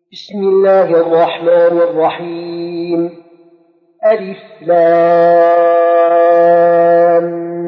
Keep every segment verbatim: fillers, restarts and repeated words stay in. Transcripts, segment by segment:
بسم الله الرحمن الرحيم. ألف لام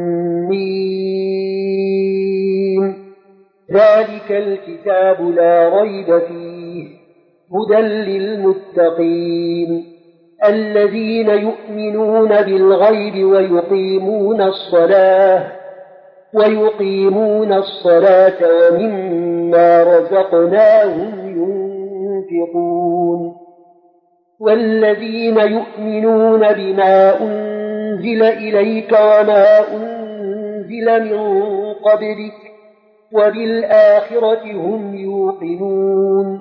ميم. ذلك الكتاب لا ريب فيه هدى للمتقين الذين يؤمنون بالغيب ويقيمون الصلاة ويقيمون الصلاة ومما رزقناهم ينفقون والذين يؤمنون بما أنزل إليك وما أنزل من قبلك وبالآخرة هم يوقنون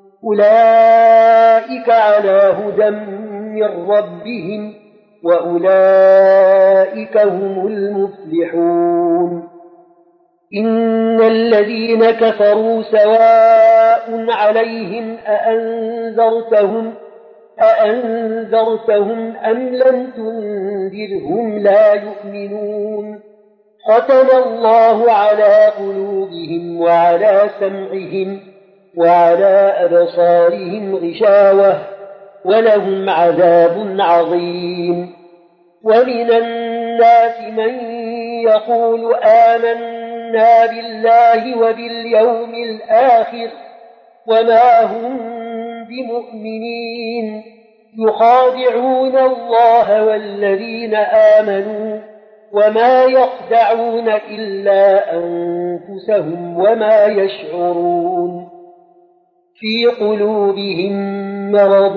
أولئك على هدى من ربهم وأولئك هم المفلحون. إن الذين كفروا سواء عليهم أأنذرتهم أأنذرتهم أم لم تنذرهم لا يؤمنون. ختم الله على قلوبهم وعلى سمعهم وعلى أبصارهم غشاوة ولهم عذاب عظيم. ومن الناس من يقول آمنا بالله وباليوم الآخر وما هم بمؤمنين يخادعون الله والذين آمنوا وما يخدعون إلا أنفسهم وما يشعرون. في قلوبهم مرض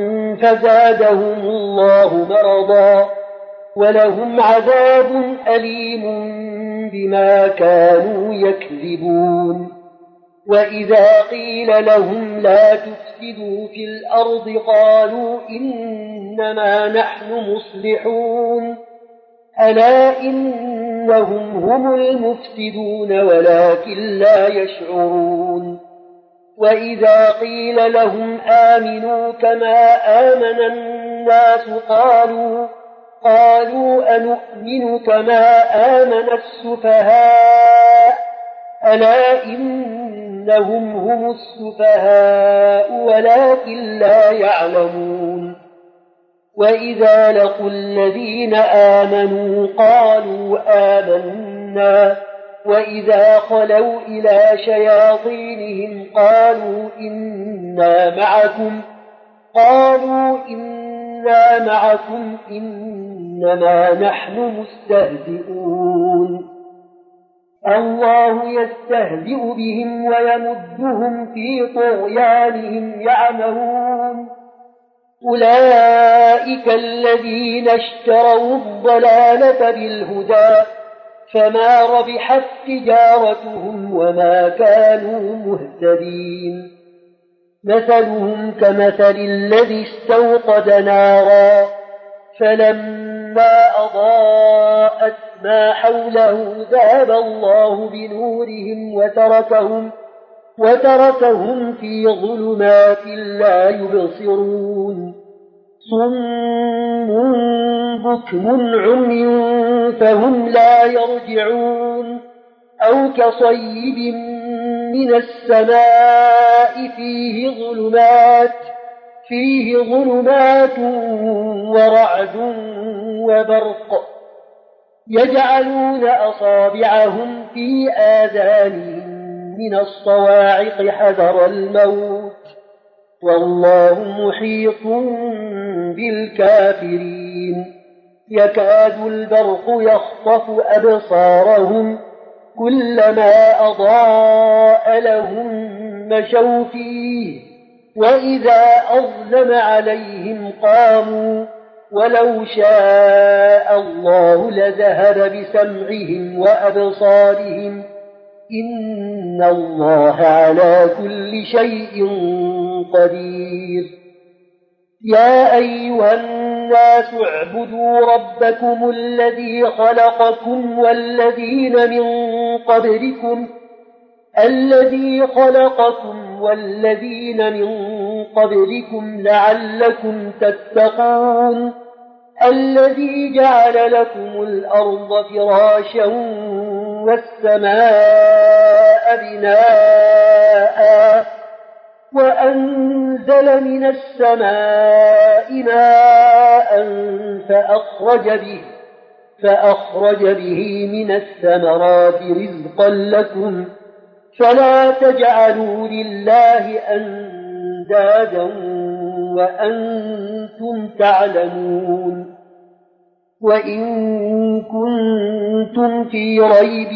فزادهم الله مرضا ولهم عذاب أليم بما كانوا يكذبون. وإذا قيل لهم لا تفسدوا في الأرض قالوا إنما نحن مصلحون ألا إنهم هم المفسدون ولكن لا يشعرون. وإذا قيل لهم آمنوا كما آمن الناس قالوا قالوا أنؤمن كما آمن السفهاء ألا إنهم هم السفهاء ولكن لا يعلمون. وإذا لقوا الذين آمنوا قالوا آمنا وإذا خلوا إلى شياطينهم قالوا إنا معكم قالوا إنا معكم إنما نحن مستهزئون. الله يستهزئ بهم ويمدهم في طغيانهم يعمهون. أولئك الذين اشتروا الضلالة بالهدى فما ربحت تجارتهم وما كانوا مهتدين. مثلهم كمثل الذي استوقد نارا فلما أضاءت ما حوله ذهب الله بنورهم وتركهم, وتركهم في ظلمات لا يبصرون. صم بكم عمي فهم لا يرجعون. أو كصيب من السماء فيه ظلمات فيه ظلمات ورعد وبرق يجعلون أصابعهم في آذانهم من الصواعق حذر الموت والله محيط بالكافرين. يكاد البرق يخطف أبصارهم كلما أضاء لهم مشوا فيه وإذا أظلم عليهم قاموا ولو شاء الله لذهب بسمعهم وأبصارهم إن الله على كل شيء قدير. يا أيها الناس اعبدوا ربكم الذي خلقكم والذين من قبلكم الذي خلقكم والذين من قبلكم لعلكم تتقون. الذي جعل لكم الأرض فراشا والسماء بناء وأنزل أنزل من السماء ماء فأخرج به فأخرج به من الثمرات رزقا لكم فلا تجعلوا لله أندادا وأنتم تعلمون وإن كنتم في ريب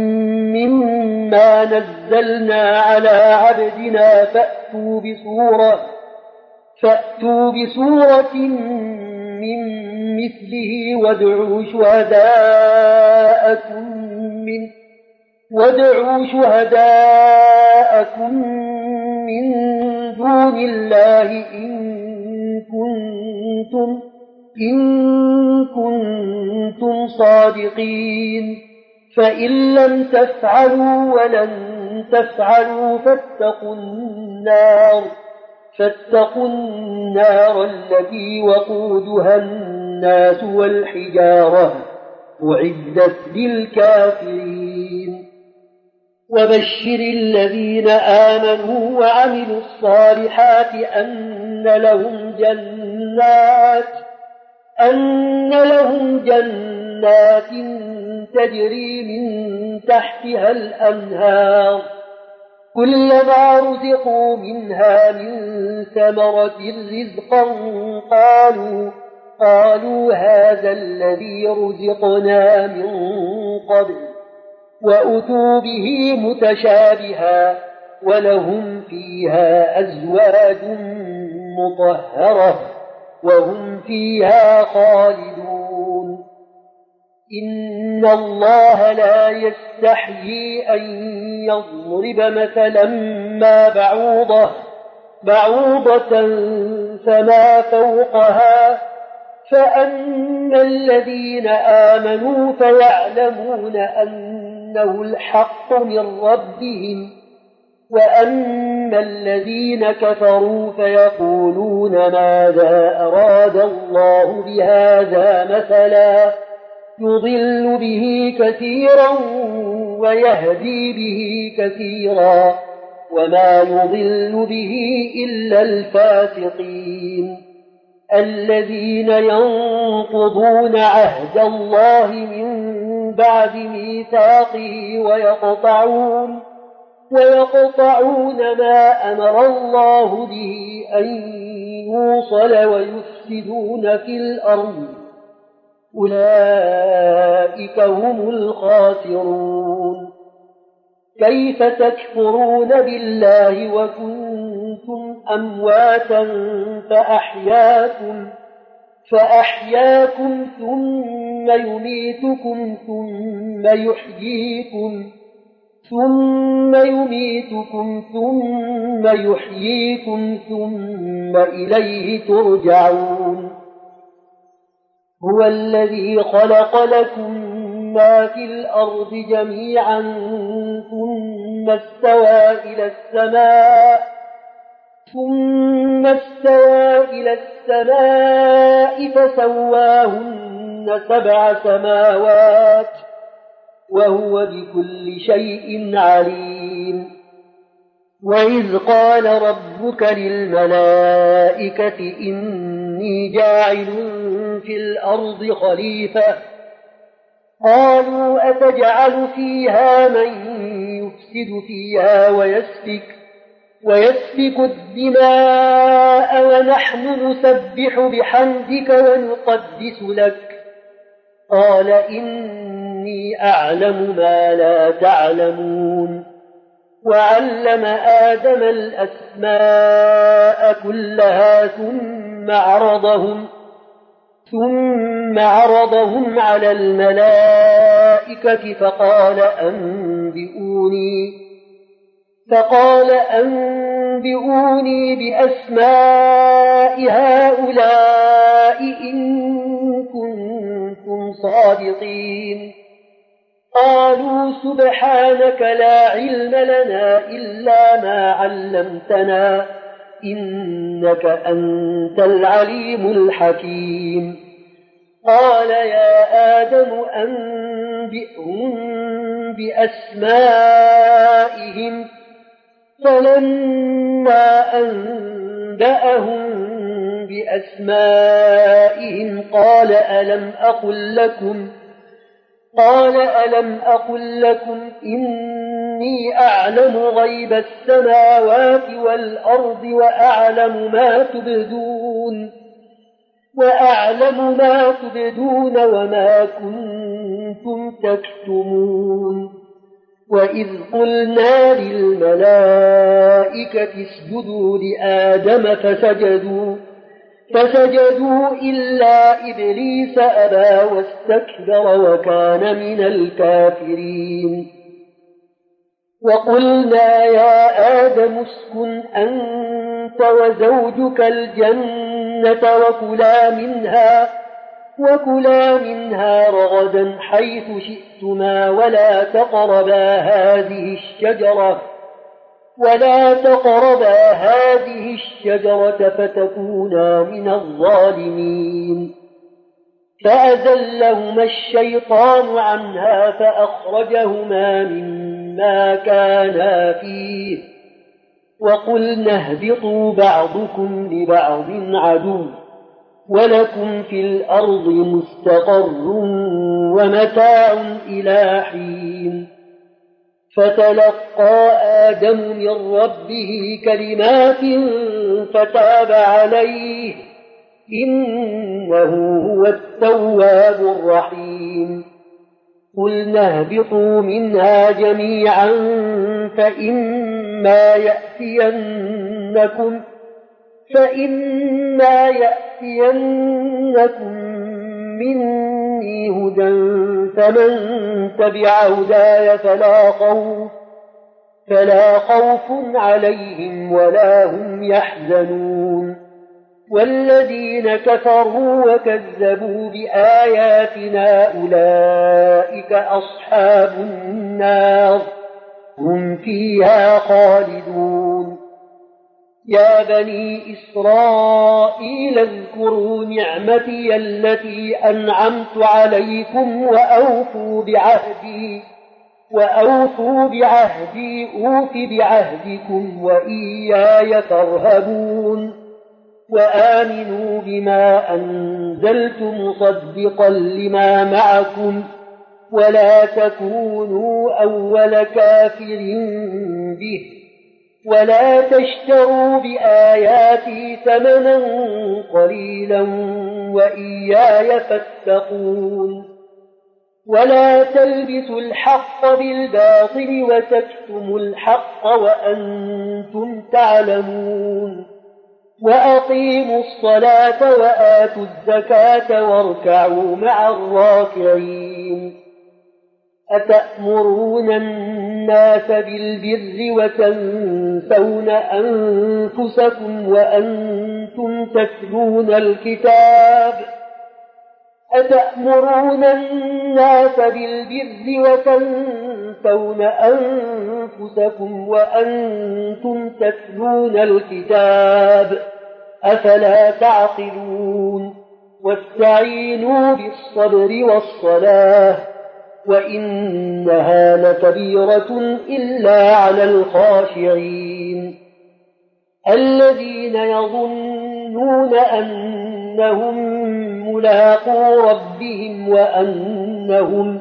مما نزلنا على عبدنا فأتوا بسورة فأتوا بسورة من مثله وادعوا شهداءكم من وادعوا شهداءكم من دون الله إن كنتم إن كنتم صادقين فإن لم تفعلوا ولن تفعلوا فاتقوا النار فاتقوا النار التي وقودها الناس والحجارة أعدت للكافرين وبشر الذين آمنوا وعملوا الصالحات أن لهم جنات أن لهم جنات تجري من تحتها الأنهار كلما رزقوا منها من ثمرة رزقا قالوا قالوا هذا الذي رزقنا من قبل وأتوا به متشابها ولهم فيها أزواج مطهرة وهم فيها خالدون إن الله لا يستحيي أن يضرب مثلا ما بعوضة بعوضة فما فوقها فأما الذين آمنوا فيعلمون أنه الحق من ربهم وأما الذين كفروا فيقولون ماذا أراد الله بهذا مثلا يضل به كثيرا ويهدي به كثيرا وما يضل به إلا الفاسقين الذين ينقضون عهد الله من بعد ميثاقه ويقطعون ويقطعون ما أمر الله به أن يوصل ويفسدون في الأرض أولئك هم الخاسرون كيف تكفرون بالله وكنتم أمواتا فأحياكم فأحياكم ثم يميتكم ثم يحييكم ثم يميتكم ثم يحييكم ثم إليه ترجعون هو الذي خلق لكم ما في الأرض جميعا ثم استوى إلى السماء ثم استوى إلى السماء فسواهن سبع سماوات وهو بكل شيء عليم وإذ قال ربك للملائكة إني جاعل في الأرض خليفة قالوا أتجعل فيها من يفسد فيها ويسفك ويسفك الدماء ونحن نسبح بحمدك ونقدس لك قال إني أعلم ما لا تعلمون وعلم آدم الأسماء كلها ثم عرضهم ثم عرضهم على الملائكة فقال أنبئوني فقال أنبئوني بأسماء هؤلاء إن كنتم صادقين قالوا سبحانك لا علم لنا إلا ما علمتنا إنك أنت العليم الحكيم قال يا آدم أنبئهم بأسمائهم فلما أنبأهم أنبأهم بأسمائهم قال ألم أقل لكم قال ألم أقل لكم إني أعلم غيب السماوات والأرض وأعلم ما تبدون وأعلم ما تبدون وما كنتم تكتمون وإذ قلنا للملائكة اسجدوا لآدم فسجدوا فسجدوا إلا إبليس أبى واستكبر وكان من الكافرين وقلنا يا آدم اسكن أنت وزوجك الجنة وكلا منها وكلا منها رغدا حيث شئتما ولا تقربا هذه الشجرة ولا تقربا هذه الشجرة فتكونا من الظالمين فأزلهما الشيطان عنها فأخرجهما مما كانا فيه وقلنا اهبطوا بعضكم لبعض عدو ولكم في الأرض مستقر ومتاع إلى حين فتلقى آدم من ربه كلمات فتاب عليه إنه هو التواب الرحيم قلنا اهبطوا منها جميعا فإما يأتينكم فإما يأتينكم مني هدى فمن تبع هداي فلا خوف فلا خوف عليهم ولا هم يحزنون والذين كفروا وكذبوا بآياتنا أولئك أصحاب النار هم فيها خالدون يا بني إسرائيل اذكروا نعمتي التي أنعمت عليكم وأوفوا بعهدي وأوفوا بعهدي أوف بعهدكم وإياي فارهبون وآمنوا بما أنزلت مصدقا لما معكم ولا تكونوا أول كافر به ولا تشتروا بآياتي ثمنا قليلا وإياي فاتقون ولا تلبسوا الحق بالباطل وتكتموا الحق وأنتم تعلمون وأقيموا الصلاة وآتوا الزكاة واركعوا مع الراكعين أتأمرون الناس بالبر وتنسون أنفسكم وأنتم تتلون الكتاب أتأمرون الناس بالبر وتنسون أنفسكم وأنتم تتلون الكتاب أفلا تعقلون واستعينوا بالصبر والصلاة وإنها لكبيرة إلا على الخاشعين الذين يظنون أنهم ملاقو ربهم وأنهم,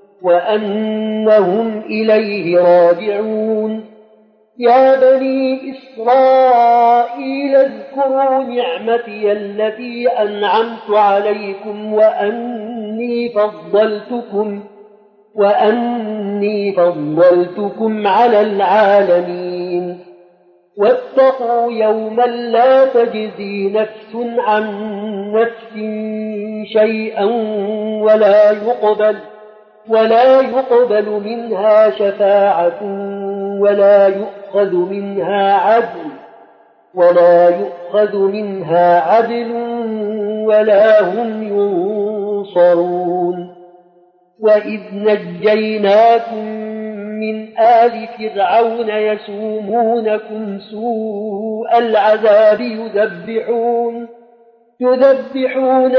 وأنهم إليه راجعون يا بني إسرائيل اذكروا نعمتي التي أنعمت عليكم وأني فضلتكم وأني فضلتكم على العالمين واتقوا يوما لا تجزي نفس عن نفس شيئا ولا يقبل ولا يقبل منها شفاعة ولا يؤخذ منها عدل ولا يؤخذ منها عدل ولا هم ينصرون وإذ نجيناكم من آل فرعون يسومونكم سوء العذاب يذبحون يذبحون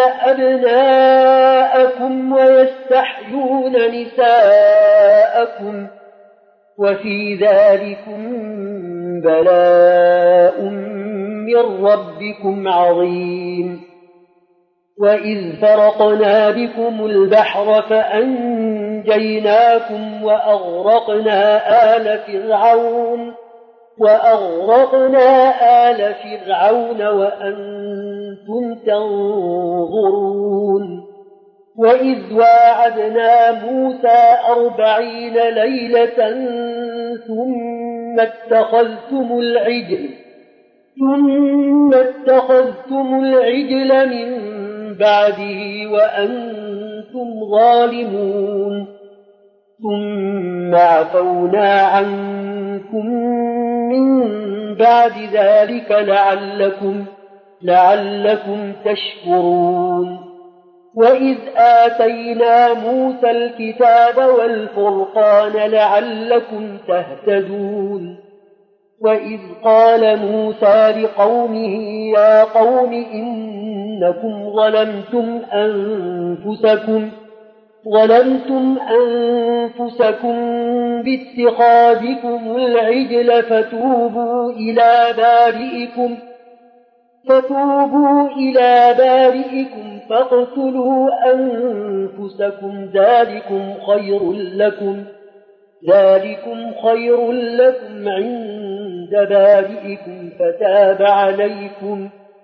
أبناءكم ويستحيون نساءكم وفي ذلكم بلاء من ربكم عظيم. وإذ فرقنا بكم البحر فأنجيناكم وأغرقنا آل فرعون وأغرقنا آل فرعون وأنتم تنظرون. وإذ واعدنا موسى أربعين ليلة ثم اتخذتم العجل ثم اتخذتم العجل من بعده وأنتم ظالمون. ثم عفونا عنكم من بعد ذلك لعلكم, لعلكم تشكرون. وإذ آتينا موسى الكتاب والفرقان لعلكم تهتدون. وإذ قال موسى لقومه يا قوم إنكم ظلمتم أنفسكم ظلمتم أنفسكم باتخاذكم العجل فتوبوا إلى بارئكم فتوبوا إلى بارئكم فاقتلوا أنفسكم ذلكم خير لكم ذلكم خير لكم عند بارئكم فتاب عليكم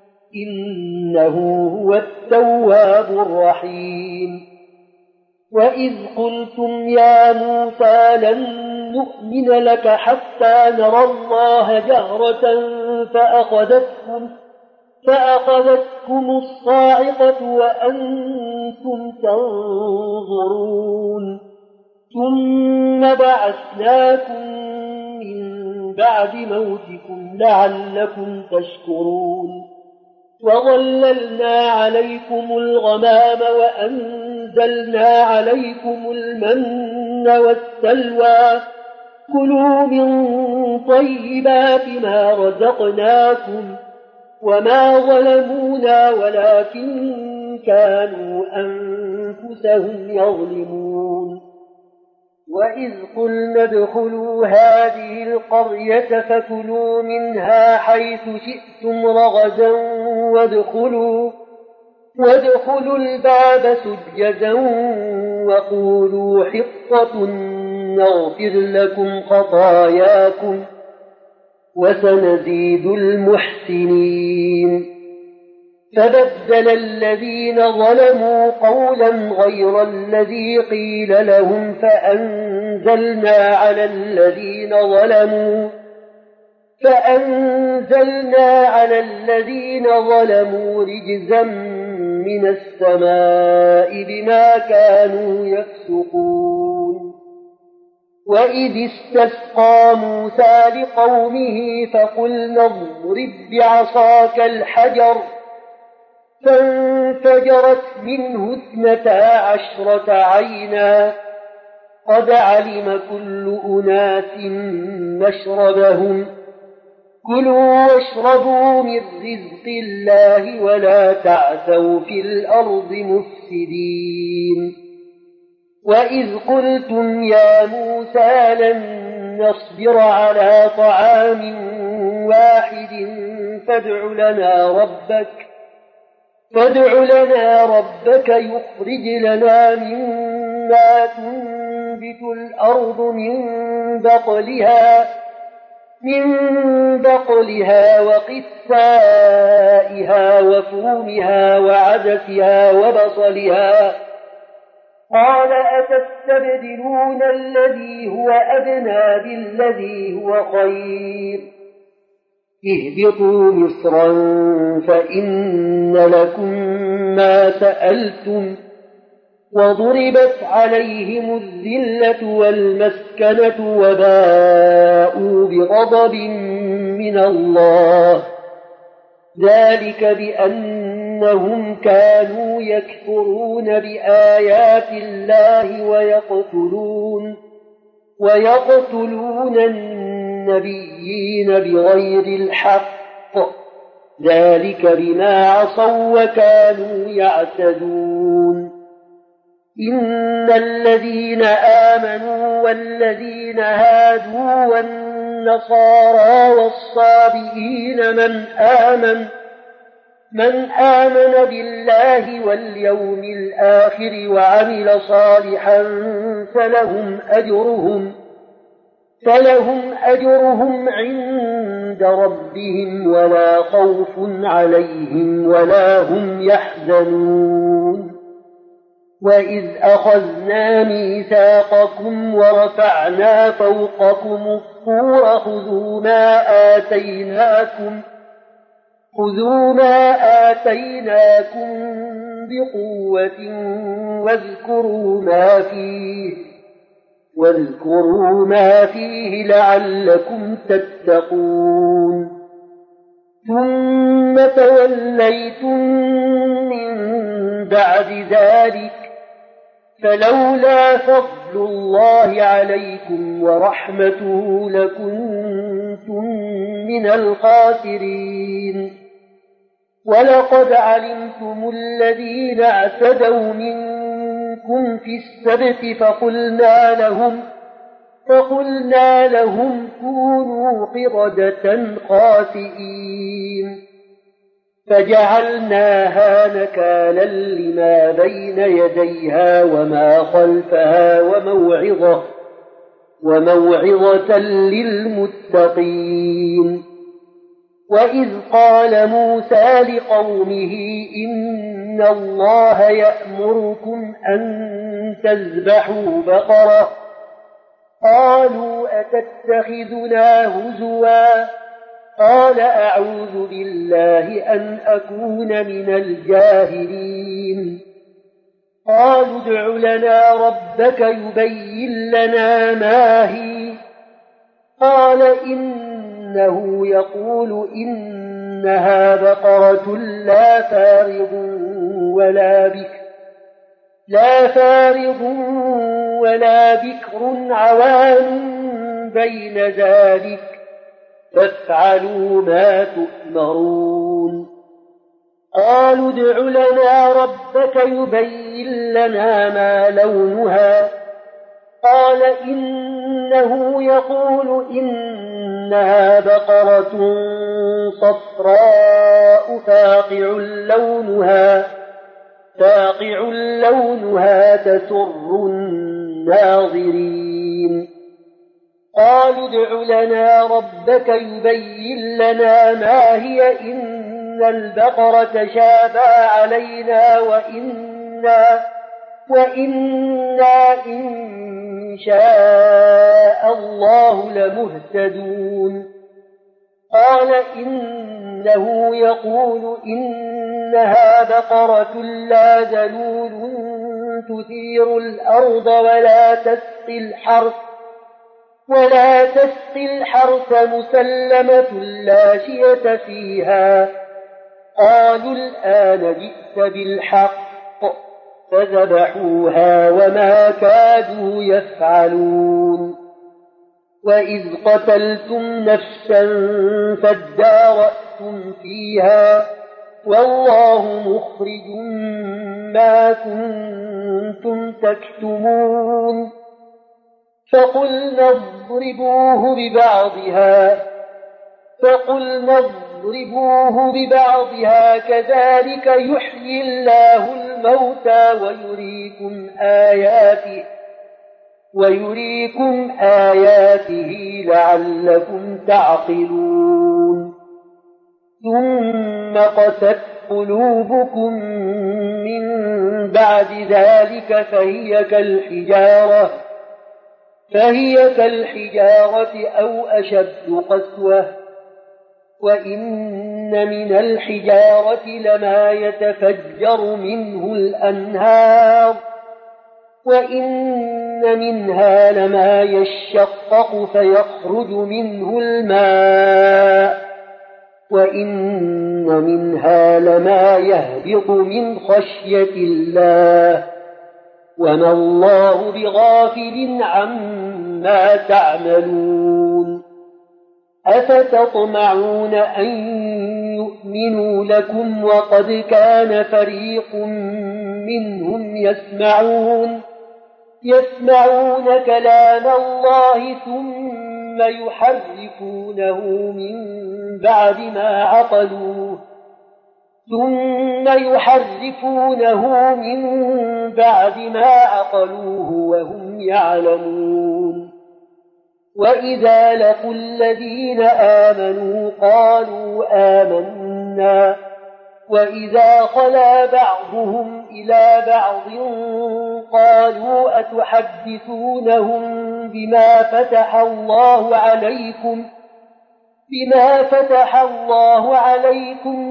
إنه هو التواب الرحيم. وإذ قلتم يا موسى لن نؤمن لك حتى نرى الله جهرة فأخذتكم, فأخذتكم الصاعقة وأنتم تنظرون. ثم بعثناكم من بعد موتكم لعلكم تشكرون. وظللنا عليكم الغمام وأنزلنا عليكم المن والسلوى كلوا من طيبات ما رزقناكم وما ظلمونا ولكن كانوا أنفسهم يظلمون. وإذ قلنا ادخلوا هذه القرية فكلوا منها حيث شئتم رغدا وادخلوا, وادخلوا الباب سجدا وقولوا حطة نغفر لكم خطاياكم وسنزيد المحسنين. فبدل الذين ظلموا قولا غير الذي قيل لهم فأنزلنا على الذين ظلموا فأنزلنا على الذين ظلموا رجزا من السماء بما كانوا يفسقون. وإذ استسقى موسى لقومه فقلنا اضرب بعصاك الحجر فانفجرت منه اثنتا عشرة عينا قد علم كل أناس مشربهم كلوا واشربوا من رزق الله ولا تعثوا في الأرض مفسدين. وإذ قلتم يا موسى لن نصبر على طعام واحد فادع لنا ربك فادع لنا ربك يخرج لنا مما تنبت الأرض من بقلها من بقلها وقثائها وفومها وعدسها وبصلها قال أتستبدلون الذي هو أدنى بالذي هو خير اهبطوا مصرا فإن لكم ما سألتم وضربت عليهم الذلة والمسكنة وباءوا بغضب من الله ذلك بأنهم كانوا يكفرون بآيات الله ويقتلون ويقتلون النبيين بغير الحق ذلك بما عصوا وكانوا يعتدون. إن الذين آمنوا والذين هادوا والنصارى والصابئين من آمن من آمن بالله واليوم الآخر وعمل صالحا فلهم أجرهم فلهم أجرهم عند ربهم ولا خوف عليهم ولا هم يحزنون وإذ أخذنا ميثاقكم ورفعنا فوقكم الطور خذوا ما آتيناكم خذوا ما آتيناكم بقوة واذكروا ما فيه واذكروا ما فيه لعلكم تتقون ثم توليتم من بعد ذلك فلولا فضل الله عليكم ورحمته لكنتم من الخاسرين ولقد علمتم الذين اعتدوا منكم في السبت فقلنا لهم فقلنا لهم كونوا قردة خاسئين فجعلناها نكالا لما بين يديها وما خلفها وموعظة وموعظة للمتقين وإذ قال موسى لقومه إن الله يأمركم أن تذبحوا بقرة قالوا أتتخذنا هزوا قال أعوذ بالله أن أكون من الجاهلين قالوا ادع لنا ربك يبين لنا ما هي قال إنه يقول إنها بقرة لا فارض ولا بكر لا فارض ولا بكر عوان بين ذلك فافعلوا ما تؤمرون قالوا ادع لنا ربك يبين لنا ما لونها قال إنه يقول إنها بقرة صفراء فاقع لونها فاقع لونها تسر الناظرين قالوا ادع لنا ربك يبين لنا ما هي إن البقرة شابه علينا وإنا وإنا إن شاء الله لمهتدون قال إنه يقول إنها بقرة لا ذلول تثير الأرض ولا تسقي الحرث ولا تسقي الحرث مسلمة لا شية فيها قالوا الآن جئت بالحق فذبحوها وما كادوا يفعلون وإذ قتلتم نفسا فادارأتم فيها والله مخرج ما كنتم تكتمون فقلنا اضربوه ببعضها فقلنا اضربوه ببعضها كذلك يحيي الله الموتى ويريكم آياته ويريكم آياته لعلكم تعقلون ثم قست قلوبكم من بعد ذلك فهي كالحجارة فهي كالحجارة أو أشد قسوة وإن من الحجارة لما يتفجر منه الأنهار وإن منها لما يشقق فيخرج منه الماء وإن منها لما يهبط من خشية الله وما الله بغافل عما تعملون أفتطمعون أن يؤمنوا لكم وقد كان فريق منهم يسمعون يسمعون كلام الله ثم ثم يحرفونه من بعد ما عقلوه ثم يحرفونه من بعد ما عقلوه وهم يعلمون وإذا لقوا الذين آمنوا قالوا آمنا وإذا خلا بعضهم إلى بعض قالوا أتحدثونهم بما فتح الله عليكم بما فتح الله عليكم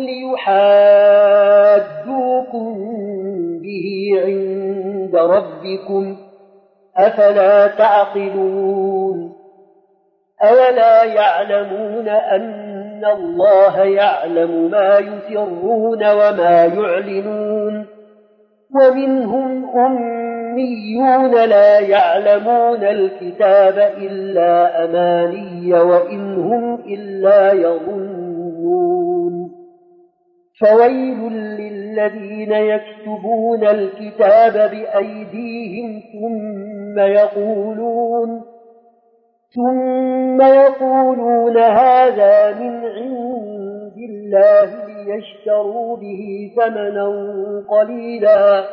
ليحاجوكم به عند ربكم أفلا تعقلون أولا يعلمون أن الله يعلم ما يسرون وما يعلنون ومنهم أميون لا يعلمون الكتاب إلا أماني وإن هم إلا يظنون فويل للذين يكتبون الكتاب بأيديهم ثم يقولون ثم يقولون هذا من عند الله ليشتروا به ثمنا قليلا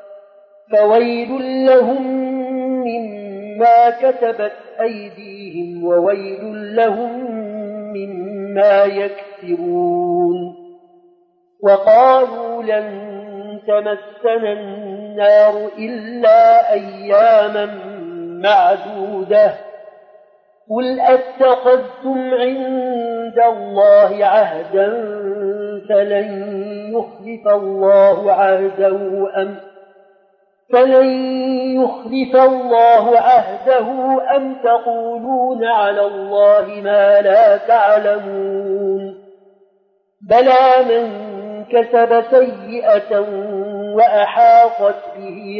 فويل لهم مما كتبت أيديهم وويل لهم مما يكسبون وقالوا لن تمسنا النار إلا أياما معدودة قل أتخذتم عند الله عهدا فلن يخلف الله عهده أم فلن يخلف الله عهده أم تقولون على الله ما لا تعلمون بلى من كسب سيئة وأحاطت به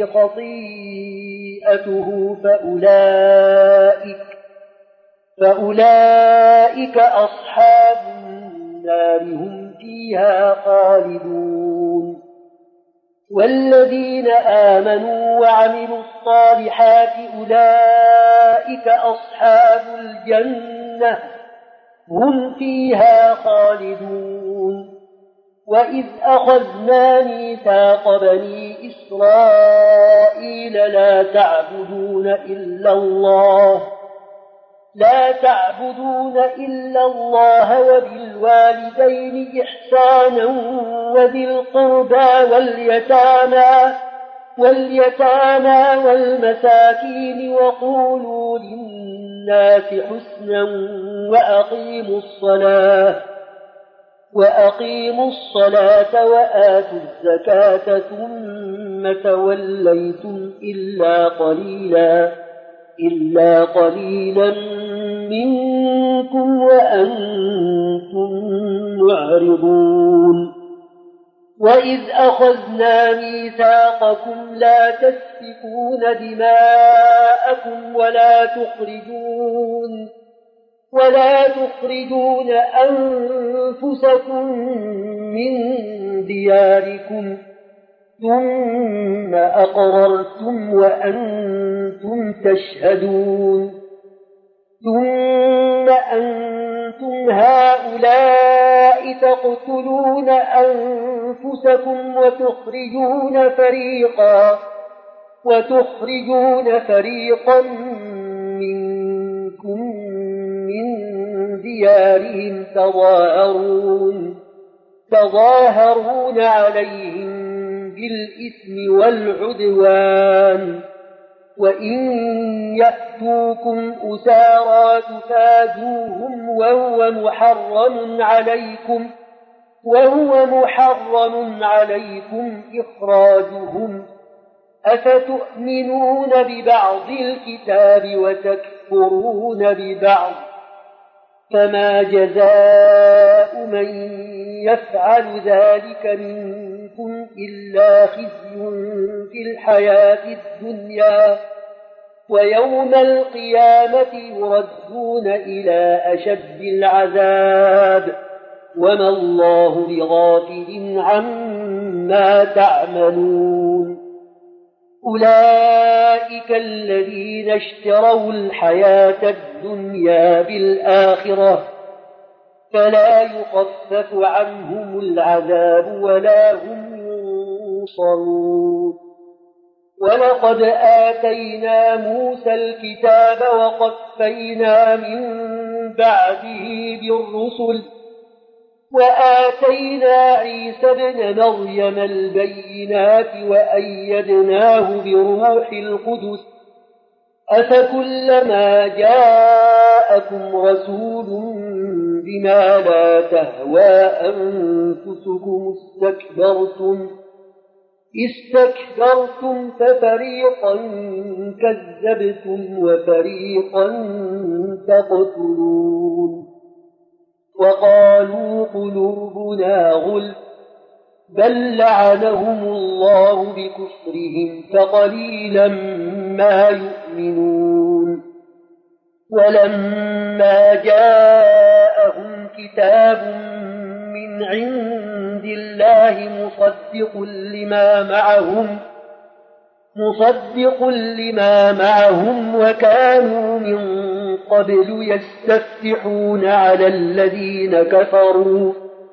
خطيئته فأولئك فأولئك أصحاب النار هم فيها خالدون والذين آمنوا وعملوا الصالحات أولئك أصحاب الجنة هم فيها خالدون وإذ أخذنا ميثاق بني إسرائيل لا تعبدون إلا الله لا تعبدون إلا الله وبالوالدين إحسانا وذي القربى واليتامى واليتامى والمساكين وقولوا للناس حسنا وأقيموا الصلاة وأقيموا الصلاة وآتوا الزكاة ثم توليتم إلا قليلا إلا قليلا منكم وأنتم معرضون وإذ أخذنا ميثاقكم لا تسفكون دماءكم ولا تخرجون ولا تخرجون أنفسكم من دياركم ثم أقررتم وأنتم تشهدون ثم أنتم هؤلاء تقتلون أنفسكم وتخرجون فريقا وتخرجون فريقا منكم من ديارهم تظاهرون تظاهرون عليهم بالإثم والعدوان وإن يأتوكم أسارى تفادوهم وهو محرم عليكم وهو محرم عليكم إخراجهم أفتؤمنون ببعض الكتاب وتكفرون ببعض فما جزاء من يفعل ذلك منكم إلا خزي في الحياة الدنيا ويوم القيامة يردون إلى أشد العذاب وما الله بغافل عما تعملون أولئك الذين اشتروا الحياة الدنيا الدنيا بالآخرة فلا يخفف عنهم العذاب ولا هم ينصرون. ولقد آتينا موسى الكتاب وقفينا من بعده بالرسل وآتينا عيسى ابن مريم البينات وأيدناه بروح القدس أفكلما جاءكم رسول بما لا تهوى أنفسكم استكبرتم استكبرتم ففريقا كذبتم وفريقا تقتلون. وقالوا قلوبنا غلف بل لعنهم الله بكفرهم فقليلا ما يؤمنون. ولما جاءهم كتاب من عند الله مصدق لما معهم مصدق لما معهم وكانوا من قبل يستفتحون على الذين كفروا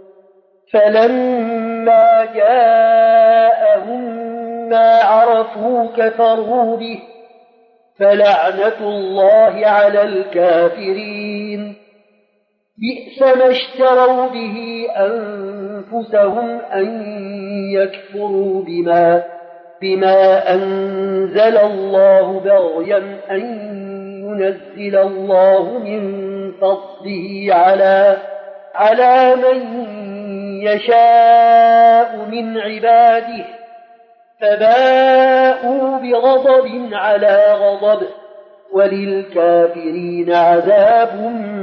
فلما جاءهم ما عرفوا كفروا به فلعنة الله على الكافرين. بئس ما اشتروا به أنفسهم أن يكفروا بما, بما أنزل الله بغيا أن ينزل الله من فضله على, على من يشاء من عباده فباءوا بغضب على غضب وللكافرين عذاب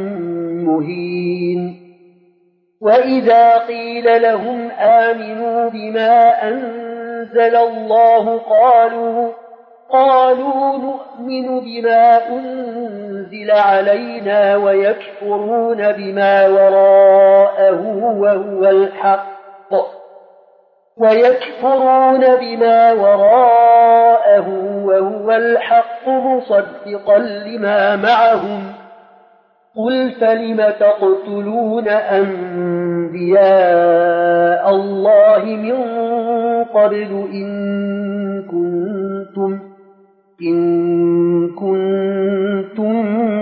مهين. وإذا قيل لهم آمنوا بما أنزل الله قالوا قالوا نؤمن بما أنزل علينا ويكفرون بما وراءه وهو الحق ويكفرون بما وراءه وهو الحق مصدقا لما معهم قل فلم تقتلون أنبياء الله من قبل إن كنتم إن كنتم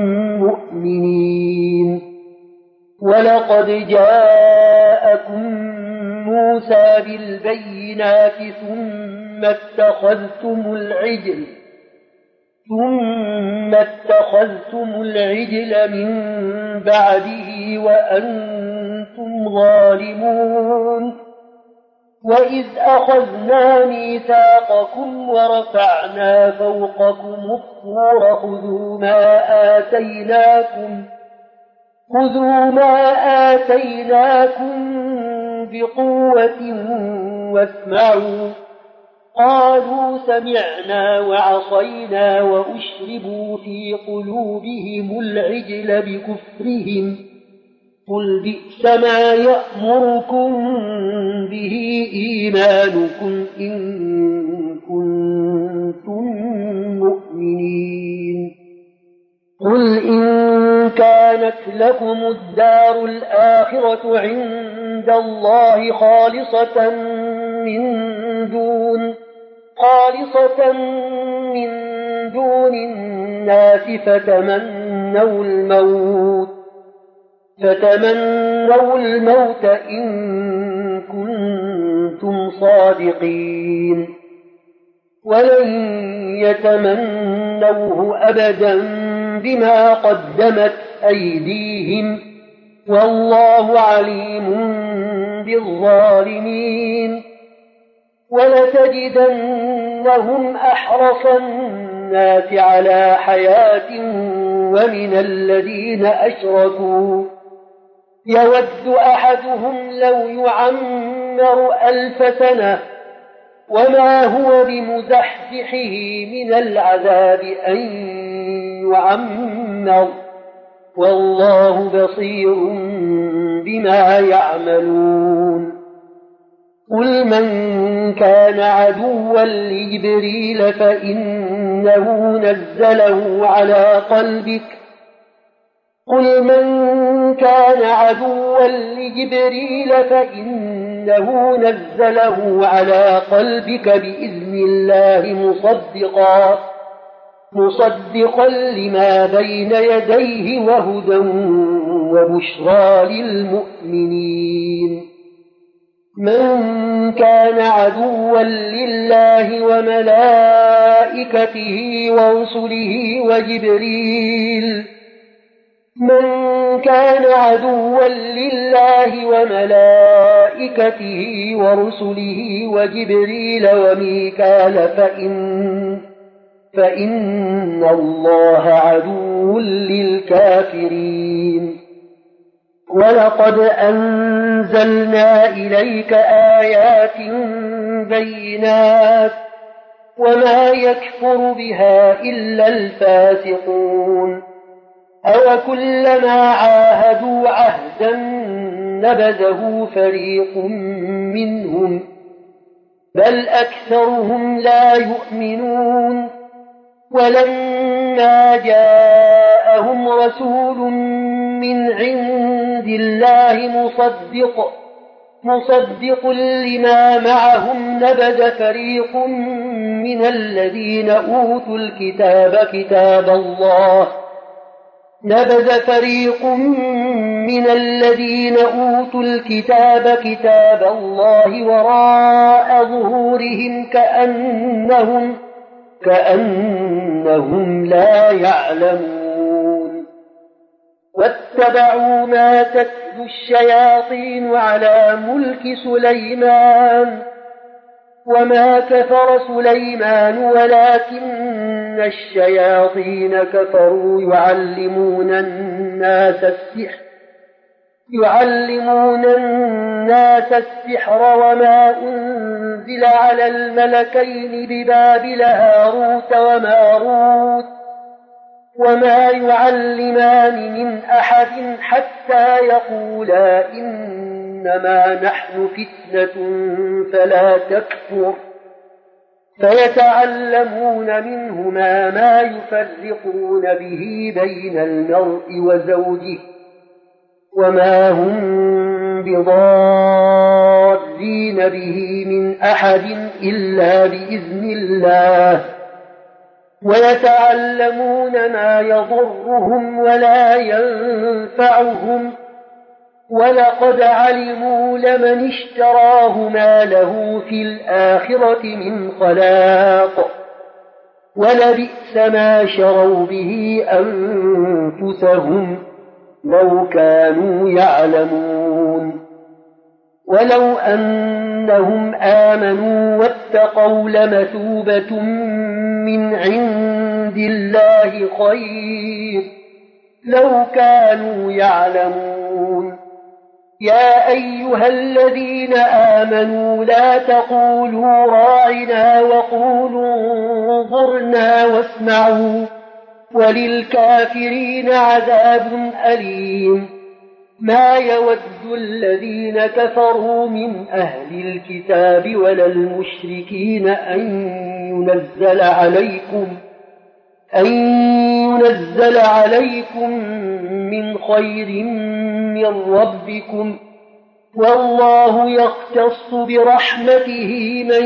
مؤمنين. ولقد جاءكم موسى بالبينات ثم اتخذتم العجل ثم اتخذتم العجل من بعده وأنتم ظالمون. وإذ أخذنا ميثاقكم ورفعنا فوقكم الطور خذوا ما آتيناكم خذوا ما آتيناكم بقوة واسمعوا قالوا سمعنا وعصينا وأشربوا في قلوبهم العجل بكفرهم قل بئس ما يأمركم به إيمانكم إن كنتم مؤمنين. قل إن كانت لكم الدار الآخرة عند الله خالصة من دون خالصة من دون الناس فتمنوا الموت فتمنوا الموت إن كنتم صادقين ولن يتمنوه أبدا بما قدمت أيديهم والله عليم بالظالمين. ولتجدنهم أحرص الناس على حياة ومن الذين أشركوا يود أحدهم لو يعمر ألف سنة وما هو بمزحزحه من العذاب أن يعمر والله بصير بما يعملون. قل من كان عدوا لجبريل فإنه نزله على قلبك قل من كان عدوا لجبريل فإنه نزله على قلبك بإذن الله مصدقا مصدقا لما بين يديه وهدى وبشرى للمؤمنين من كان عدوا لله وملائكته ورسله وجبريل من كان عدوا لله وملائكته ورسله وجبريل وميكال فإن, فإن الله عدو للكافرين ولقد أنزلنا إليك آيات بينات وما يكفر بها إلا الفاسقون أو كلما عاهدوا عهدا نبذه فريق منهم بل أكثرهم لا يؤمنون ولما جاءهم رسول من عند الله مصدق مصدق لما معهم نبذ فريق من الذين أوتوا الكتاب كتاب الله نبذ فريق من الذين أوتوا الكتاب كتاب الله وراء ظهورهم كأنهم كأنهم لا يعلمون واتبعوا ما تتلو الشياطين على ملك سليمان وما كفر سليمان ولكن الشياطين كفروا يعلمون الناس السحر يعلمون الناس السحر وما أنزل على الملكين ببابل هاروت وماروت وما يعلمان من أحد حتى يقولا إنما نحن فتنة فلا تكفر فيتعلمون منهما ما يفرقون به بين المرء وزوجه وما هم بضارين به من أحد إلا بإذن الله ويتعلمون ما يضرهم ولا ينفعهم ولقد علموا لمن اشتراه ما له في الآخرة من خلاق ولبئس ما شروا به أنفسهم لو كانوا يعلمون ولو أنهم آمنوا واتقوا لمثوبة من عند الله خير لو كانوا يعلمون يا أيها الذين آمنوا لا تقولوا راعنا وقولوا انظرنا واسمعوا وللكافرين عذاب أليم ما يود الذين كفروا من أهل الكتاب ولا المشركين أن ينزل عليكم أن ينزل عليكم من خير من ربكم والله يختص برحمته من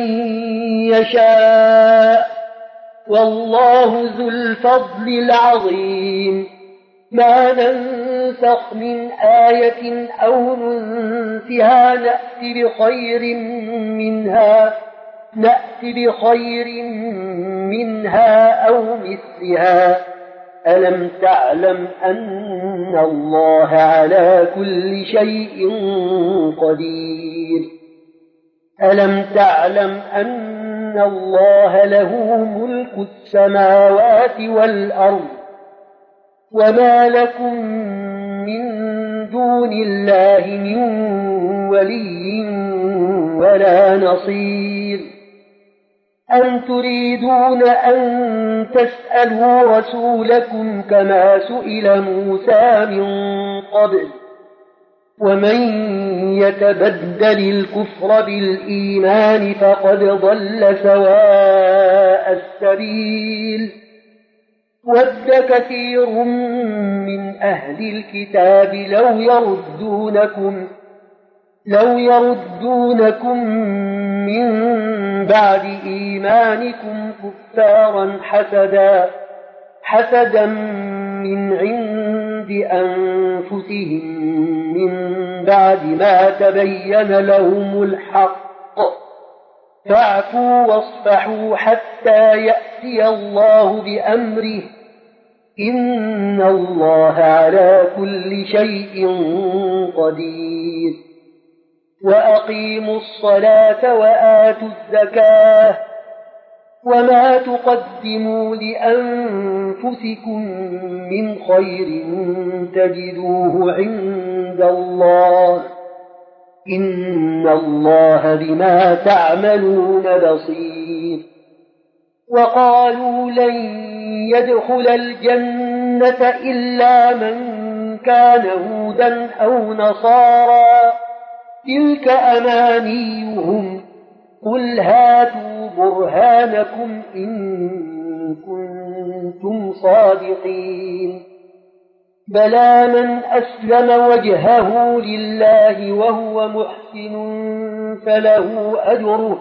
يشاء والله ذو الفضل العظيم ما ننسخ من آية أو ننسها نأتي بخير منها نأتي بخير منها أو مثلها ألم تعلم أن الله على كل شيء قدير ألم تعلم أن الله له ملك السماوات والأرض وما لكم من دون الله من ولي ولا نصير أم تريدون أن تسألوا رسولكم كما سئل موسى من قبل ومن يتبدل الكفر بالإيمان فقد ضل سواء السبيل وَدَّ كَثِيرٌ مِّنْ أَهْلِ الْكِتَابِ لَوْ يَرُدُّونَكُمْ لَوْ يَرُدُّونَكُمْ مِنْ بَعْدِ إِيمَانِكُمْ كُفَّارًا حَسَدًا حَسَدًا مِّنْ عِندِ أَنفُسِهِم مِّن بَعْدِ مَا تَبَيَّنَ لَهُمُ الْحَقُّ فَاعْفُوا وَاصْفَحُوا حَتَّى يَأْتِيَ اللَّهُ بِأَمْرِهِ إِنَّ اللَّهَ عَلَى كُلِّ شَيْءٍ قَدِيرٌ وَأَقِيمُوا الصَّلَاةَ وَآتُوا الزَّكَاةَ وَمَا تُقَدِّمُوا لِأَنفُسِكُم مِّنْ خَيْرٍ تَجِدُوهُ عِندَ اللَّهِ إِنَّ اللَّهَ بِمَا تَعْمَلُونَ بَصِيرٌ وَقَالُوا لَن يَدْخُلَ الْجَنَّةَ إِلَّا مَن كَانَ هُودًا أَوْ نَصَارَىٰ تِلْكَ أَمَانِيُّهُمْ قُلْ هَاتُوا بُرْهَانَكُمْ إِن كُنتُمْ صَادِقِينَ بَلَىٰ مَنْ أَسْلَمَ وَجْهَهُ لِلَّهِ وَهُوَ مُحْسِنٌ فَلَهُ أَجْرُهُ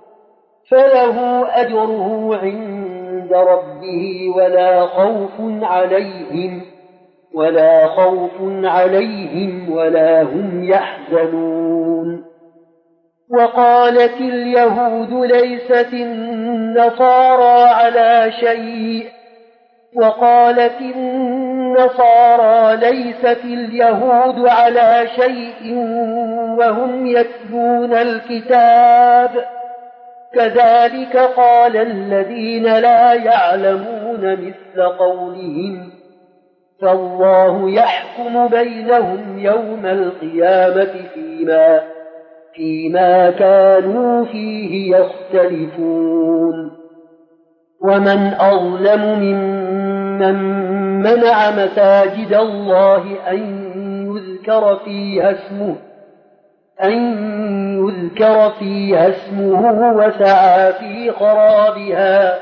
فَلَهُ أَجْرُهُ عِندَ رَبِّهِ وَلَا خَوْفٌ عَلَيْهِمْ وَلَا خَوْفٌ عَلَيْهِمْ وَلَا هُمْ يَحْزَنُونَ وَقَالَتِ الْيَهُودُ لَيْسَتِ النَّصَارَىٰ عَلَىٰ شَيْءٍ وَقَالَتِ النَّصَارَىٰ لَيْسَتِ الْيَهُودُ عَلَىٰ شَيْءٍ وَهُمْ يَتْلُونَ الْكِتَابَ كَذَلِكَ قَالَ الَّذِينَ لَا يَعْلَمُونَ مِثْلَ قَوْلِهِمْ فَاللَّهُ يَحْكُمُ بَيْنَهُمْ يَوْمَ الْقِيَامَةِ فِيمَا فِيمَا كَانُوا فِيهِ يَخْتَلِفُونَ وَمَنْ أَظْلَمُ مِمَّن مَّنَعَ مَسَاجِدَ اللَّهِ أَن يُذْكَرَ فِيهَا اسْمُهُ أَن يُذْكَرَ فِيهَا اسْمُهُ وَسَعَىٰ فِي خَرَابِهَا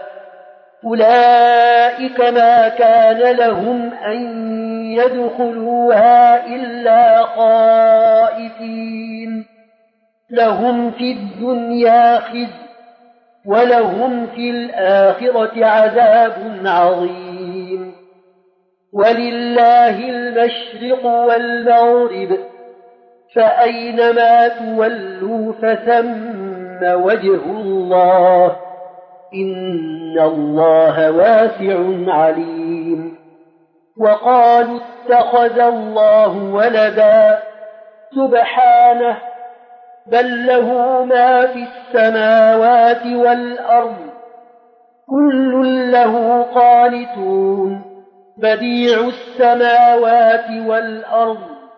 أُولَئِكَ مَا كَانَ لَهُمْ أَن يَدْخُلُوهَا إِلَّا خَائِفِينَ لَهُمْ فِي الدُّنْيَا خِزْيٌ وَلَهُمْ فِي الْآخِرَةِ عَذَابٌ عَظِيمٌ وَلِلَّهِ الْمَشْرِقُ وَالْمَغْرِبُ فَأَيْنَمَا تُوَلُّوا فَثَمَّ وَجْهُ اللَّهِ إِنَّ اللَّهَ وَاسِعٌ عَلِيمٌ وَقَالُوا اتَّخَذَ اللَّهُ وَلَدًا سُبْحَانَهُ بَل لَّهُ مَا فِي السَّمَاوَاتِ وَالْأَرْضِ كُلٌّ لَّهُ قَانِتُونَ بَدِيعُ السَّمَاوَاتِ وَالْأَرْضِ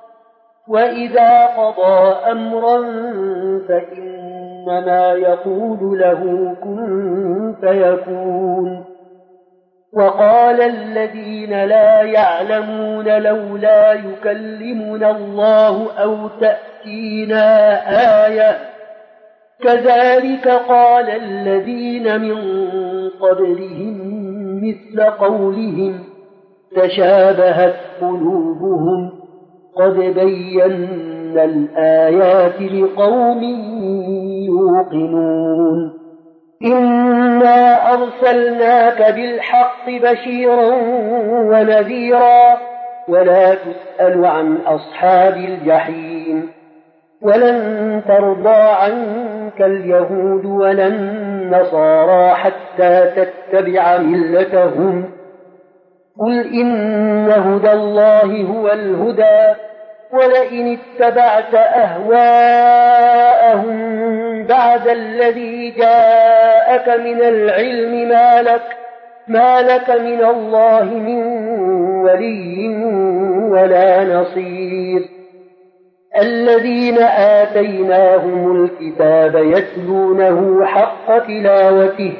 وَإِذَا قَضَىٰ أَمْرًا فَإِنَّمَا يَقُولُ لَهُ كُن فَيَكُونُ وَقَالَ الَّذِينَ لَا يَعْلَمُونَ لَوْلَا يُكَلِّمُنَا اللَّهُ أَوْ تَأْتِينَا آيَةٌ كَذَلِكَ قَالَ الَّذِينَ مِن قَبْلِهِم مِّثْلَ قَوْلِهِمْ تَشَابَهَتْ قُلُوبُهُمْ قَدْ بَيَّنَّا الْآيَاتِ لِقَوْمٍ يُوقِنُونَ إِنَّا أَرْسَلْنَاكَ بِالْحَقِّ بَشِيرًا وَنَذِيرًا وَلَا تُسْأَلُ عَنْ أَصْحَابِ الْجَحِيمِ وَلَن تَرْضَىٰ عَنكَ الْيَهُودُ وَلَا النَّصَارَىٰ حَتَّىٰ تَتَّبِعَ مِلَّتَهُمْ قُلْ إِنَّ هُدَى اللَّهِ هُوَ الْهُدَىٰ وَلَئِنِ اتَّبَعْتَ أَهْوَاءَهُم بَعْدَ الَّذِي جَاءَكَ مِنَ الْعِلْمِ مَا لَكَ مَا لَكَ مِنَ اللَّهِ مِن وَلِيٍّ وَلَا نَصِيرٍ الَّذِينَ آتَيْنَاهُمُ الْكِتَابَ يَتْلُونَهُ حَقَّ تِلَاوَتِهِ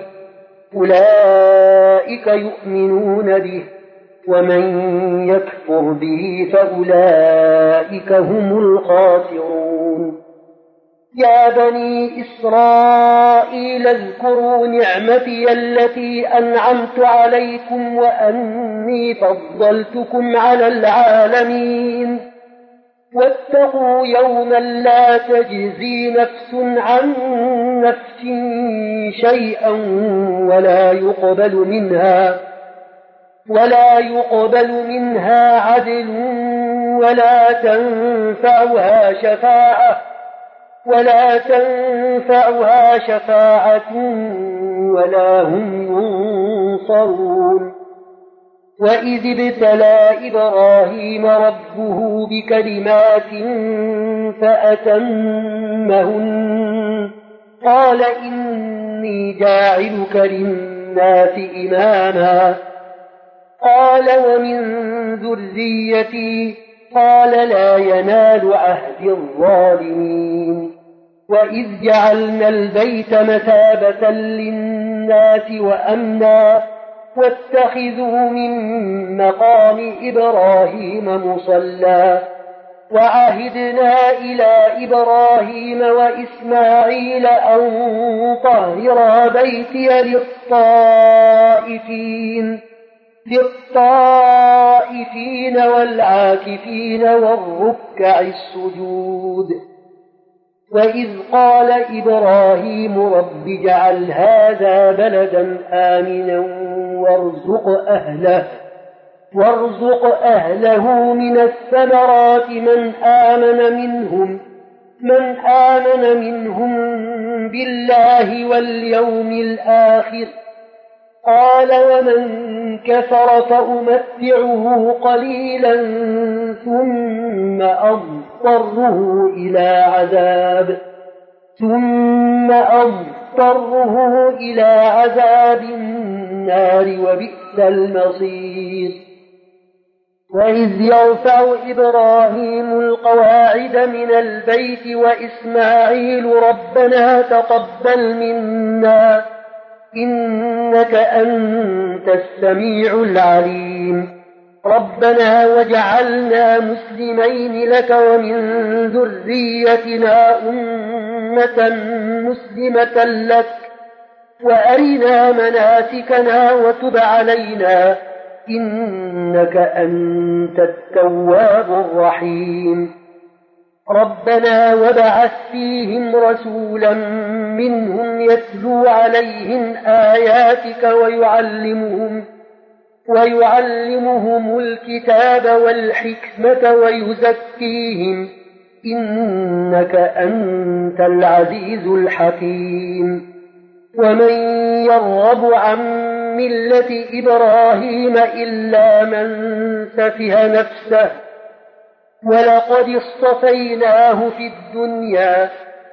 أُولَئِكَ يُؤْمِنُونَ بِهِ وَمَن يَكْفُرْ بِهِ فَأُولَئِكَ هُمُ الْخَاسِرُونَ يا بني إسرائيل اذكروا نعمتي التي أنعمت عليكم وأني فضلتكم على العالمين واتقوا يوما لا تجزي نفس عن نفس شيئا ولا يقبل منها ولا يقبل منها عدل ولا تنفعها شفاعة ولا تنفعها شفاعة ولا هم ينصرون وإذ ابتلى إبراهيم ربه بكلمات فأتمهن قال إني جاعلك للناس إماما قال ومن ذريتي قال لا ينال عهد الظالمين وإذ جعلنا البيت مثابة للناس وأمنا واتخذوا من مقام إبراهيم مصلى وعهدنا إلى إبراهيم وإسماعيل أن طهرا بيتي للطائفين للطائفين والعاكفين والركع السجود وإذ قال إبراهيم رب اجعل هذا بلدا آمنا وارزق أهله وارزق أهله من الثمرات من آمن منهم من آمن منهم بالله واليوم الآخر قال ومن كفر فأمتعه قليلا ثم أضطره إلى عذاب ثم أضطره إلى عذاب النار وبئس المصير وإذ يرفع إبراهيم القواعد من البيت وإسماعيل ربنا تقبل منا إنك أنت السميع العليم ربنا وجعلنا مسلمين لك ومن ذريتنا أمة مسلمة لك وأرنا مناسكنا وتب علينا إنك أنت التواب الرحيم ربنا وابعث فيهم رسولا منهم يتلو عليهم آياتك ويعلمهم ويعلمهم الكتاب والحكمة ويزكيهم إنك أنت العزيز الحكيم ومن يرغب عن ملة إبراهيم إلا من سفه نفسه ولقد اصطفيناه في الدنيا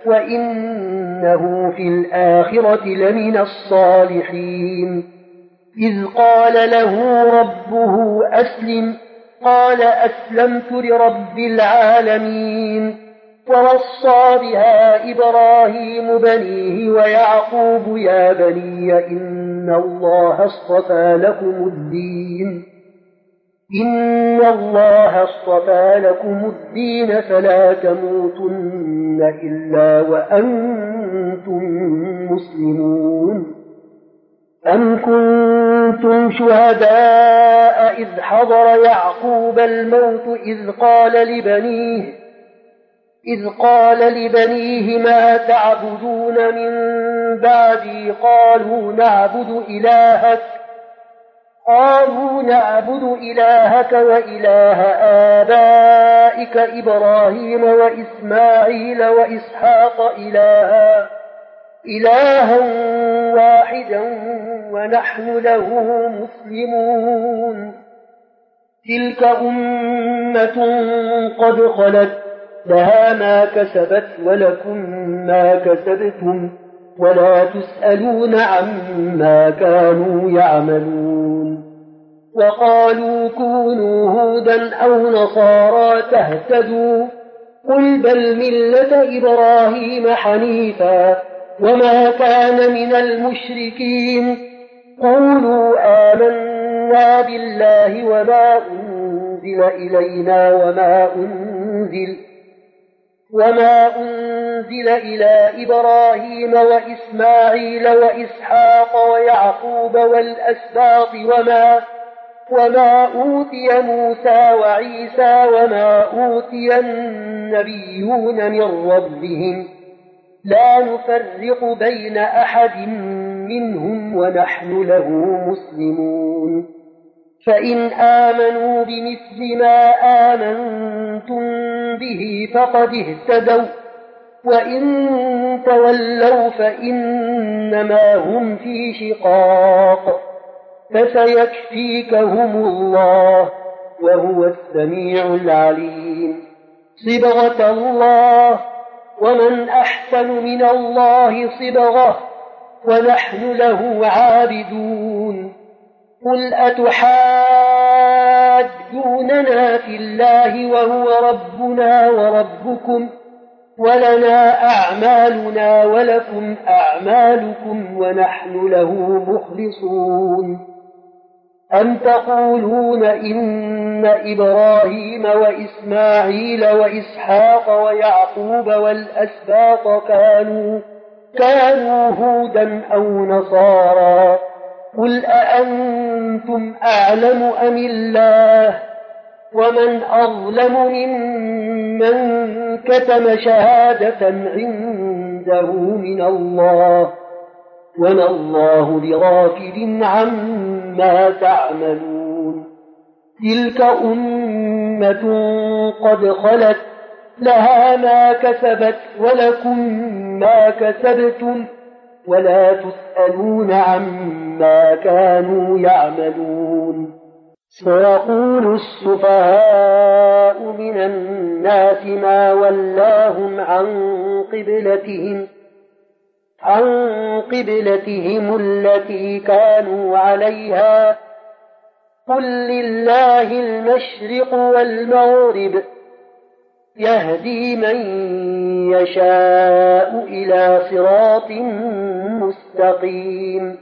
وإنه في الآخرة لمن الصالحين إذ قال له ربه أسلم قال أسلمت لرب العالمين ووصى بها إبراهيم بنيه ويعقوب يا بني إن الله اصطفى لكم الدين إن الله اصطفى لكم الدين فلا تموتن إلا وأنتم مسلمون أم كنتم شهداء إذ حضر يعقوب الموت إذ قال لبنيه إذ قال لبنيه ما تعبدون من بعدي قالوا نعبد إلهك قالوا نعبد إلهك وإله آبائك إبراهيم وإسماعيل وإسحاق إلها إلها واحدا ونحن له مسلمون تلك أمة قد خلت لها ما كسبت ولكم ما كسبتم ولا تسألون عما كانوا يعملون وقالوا كونوا هودا أو نصارى تهتدوا قل بل ملة إبراهيم حنيفا وما كان من المشركين قولوا آمنا بالله وما أنزل إلينا وما أنزل وما أنزل أنزل إلى إبراهيم وإسماعيل وإسحاق ويعقوب والأسباط وما وما أوتي موسى وعيسى وما أوتي النبيون من ربهم لا نفرق بين أحد منهم ونحن له مسلمون فإن آمنوا بمثل ما آمنتم به فقد اهتدوا وإن تولوا فإنما هم في شقاق فسيكفيكهم الله وهو السميع العليم صبغة الله ومن أحسن من الله صبغة ونحن له عابدون قل أتحاجوننا في الله وهو ربنا وربكم ولنا أعمالنا ولكم أعمالكم ونحن له مخلصون أم تقولون إن إبراهيم وإسماعيل وإسحاق ويعقوب والأسباط كانوا كانوا هودا أو نصارى قل أأنتم أعلم أم الله ومن أظلم ممن كتم شهادة عنده من الله وما الله بغافل عما تعملون تلك أمة قد خلت لها ما كسبت ولكم ما كسبتم ولا تسألون عما كانوا يعملون سيقول السفهاء من الناس ما ولاهم عن قبلتهم عن قبلتهم التي كانوا عليها قل لله المشرق والمغرب يهدي من يشاء إلى صراط مستقيم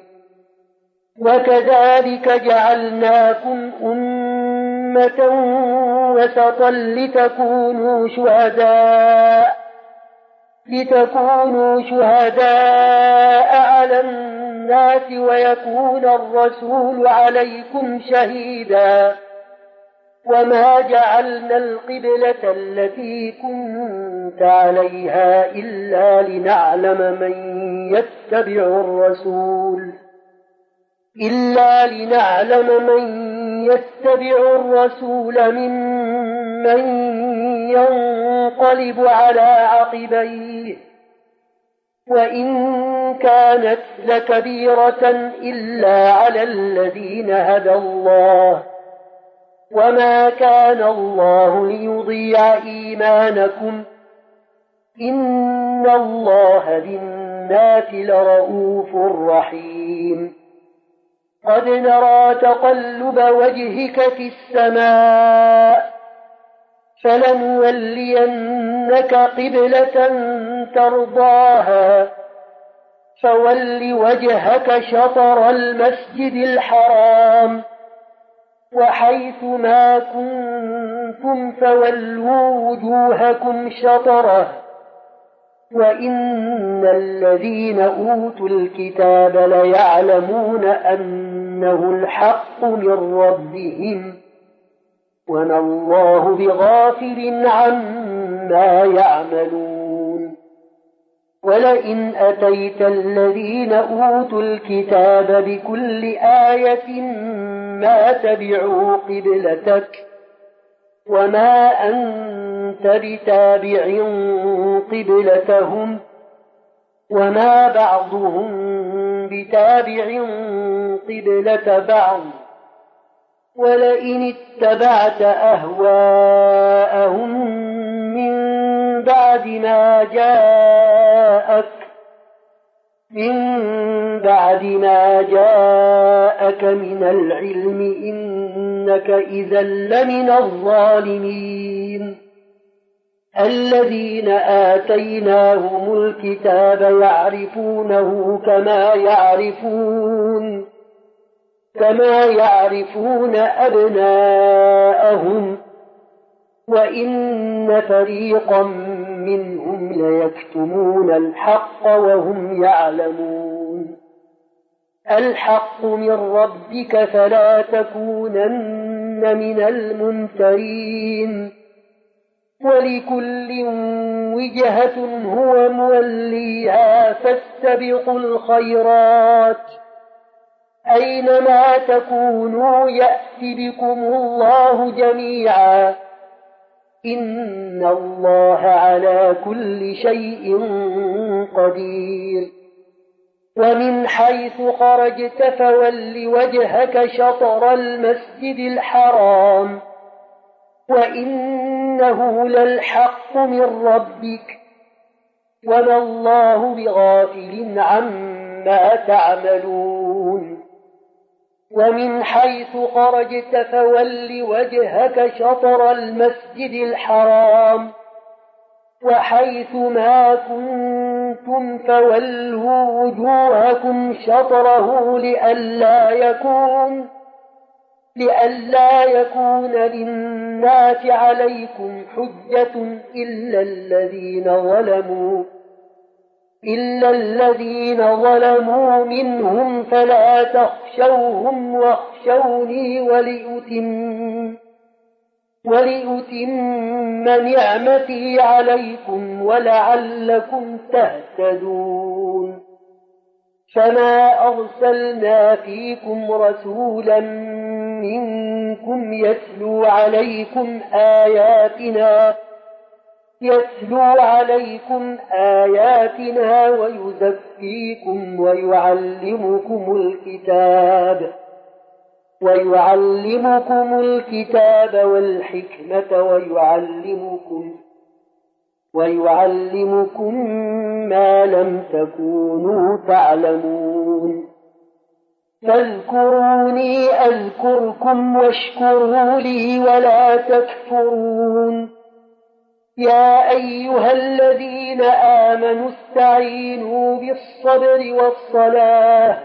وكذلك جعلناكم أمة وسطا لتكونوا شهداء لتكونوا شهداء على الناس ويكون الرسول عليكم شهيدا وما جعلنا القبلة التي كنت عليها إلا لنعلم من يتبع الرسول إلا لنعلم من يتبع الرسول ممن ينقلب على عقبيه وإن كانت لكبيرة إلا على الذين هدى الله وما كان الله ليضيع إيمانكم إن الله بالناس لرءوف رحيم قد نرى تقلب وجهك في السماء فلنولينك قبلة ترضاها فول وجهك شطر المسجد الحرام وحيث ما كنتم فولوا وجوهكم شطره وإن الذين أوتوا الكتاب ليعلمون أنه الحق من ربهم وما الله بغافل عما يعملون ولئن أتيت الذين أوتوا الكتاب بكل آية ما تبعوا قبلتك وما أنت بتابع قبلتهم وما بعضهم بتابع قبلة بعض ولئن اتبعت أهواءهم من بعد ما جاءك من بعد ما جاءك من العلم إنك إذا لمن الظالمين الذين آتيناهم الكتاب يعرفونه كما يعرفون كما يعرفون أبناءهم وإن فريقا منهم الذين يكتمون الحق وهم يعلمون الحق من ربك فلا تكونن من الممترين ولكل وجهة هو موليها فاستبقوا الخيرات أينما تكونوا يأت بكم الله جميعا إن الله على كل شيء قدير ومن حيث خرجت فول وجهك شطر المسجد الحرام وإنه للحق من ربك وما الله بغافل عما تعملون ومن حيث خرجت فول وجهك شطر المسجد الحرام وحيث ما كنتم فولوا وجوهكم شطره لئلا يكون لئلا يكون للناس عليكم حجة إلا الذين ظلموا إلا الذين ظلموا منهم فلا تخشوهم واخشوني ولأتم ولأتم نعمتي عليكم ولعلكم تهتدون فما أرسلنا فيكم رسولا منكم يتلو عليكم آياتنا يتلو عليكم آياتنا ويزكيكم ويعلمكم الكتاب ويعلمكم الكتاب والحكمة ويعلمكم ويعلمكم ما لم تكونوا تعلمون فاذكروني أذكركم واشكروا لي ولا تكفرون يا أيها الذين آمنوا استعينوا بالصبر والصلاة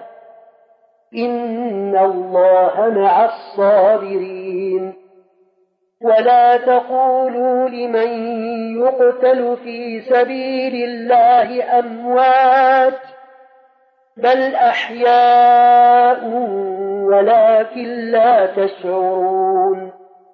إن الله مع الصابرين ولا تقولوا لمن يقتل في سبيل الله أموات بل أحياء ولكن لا تشعرون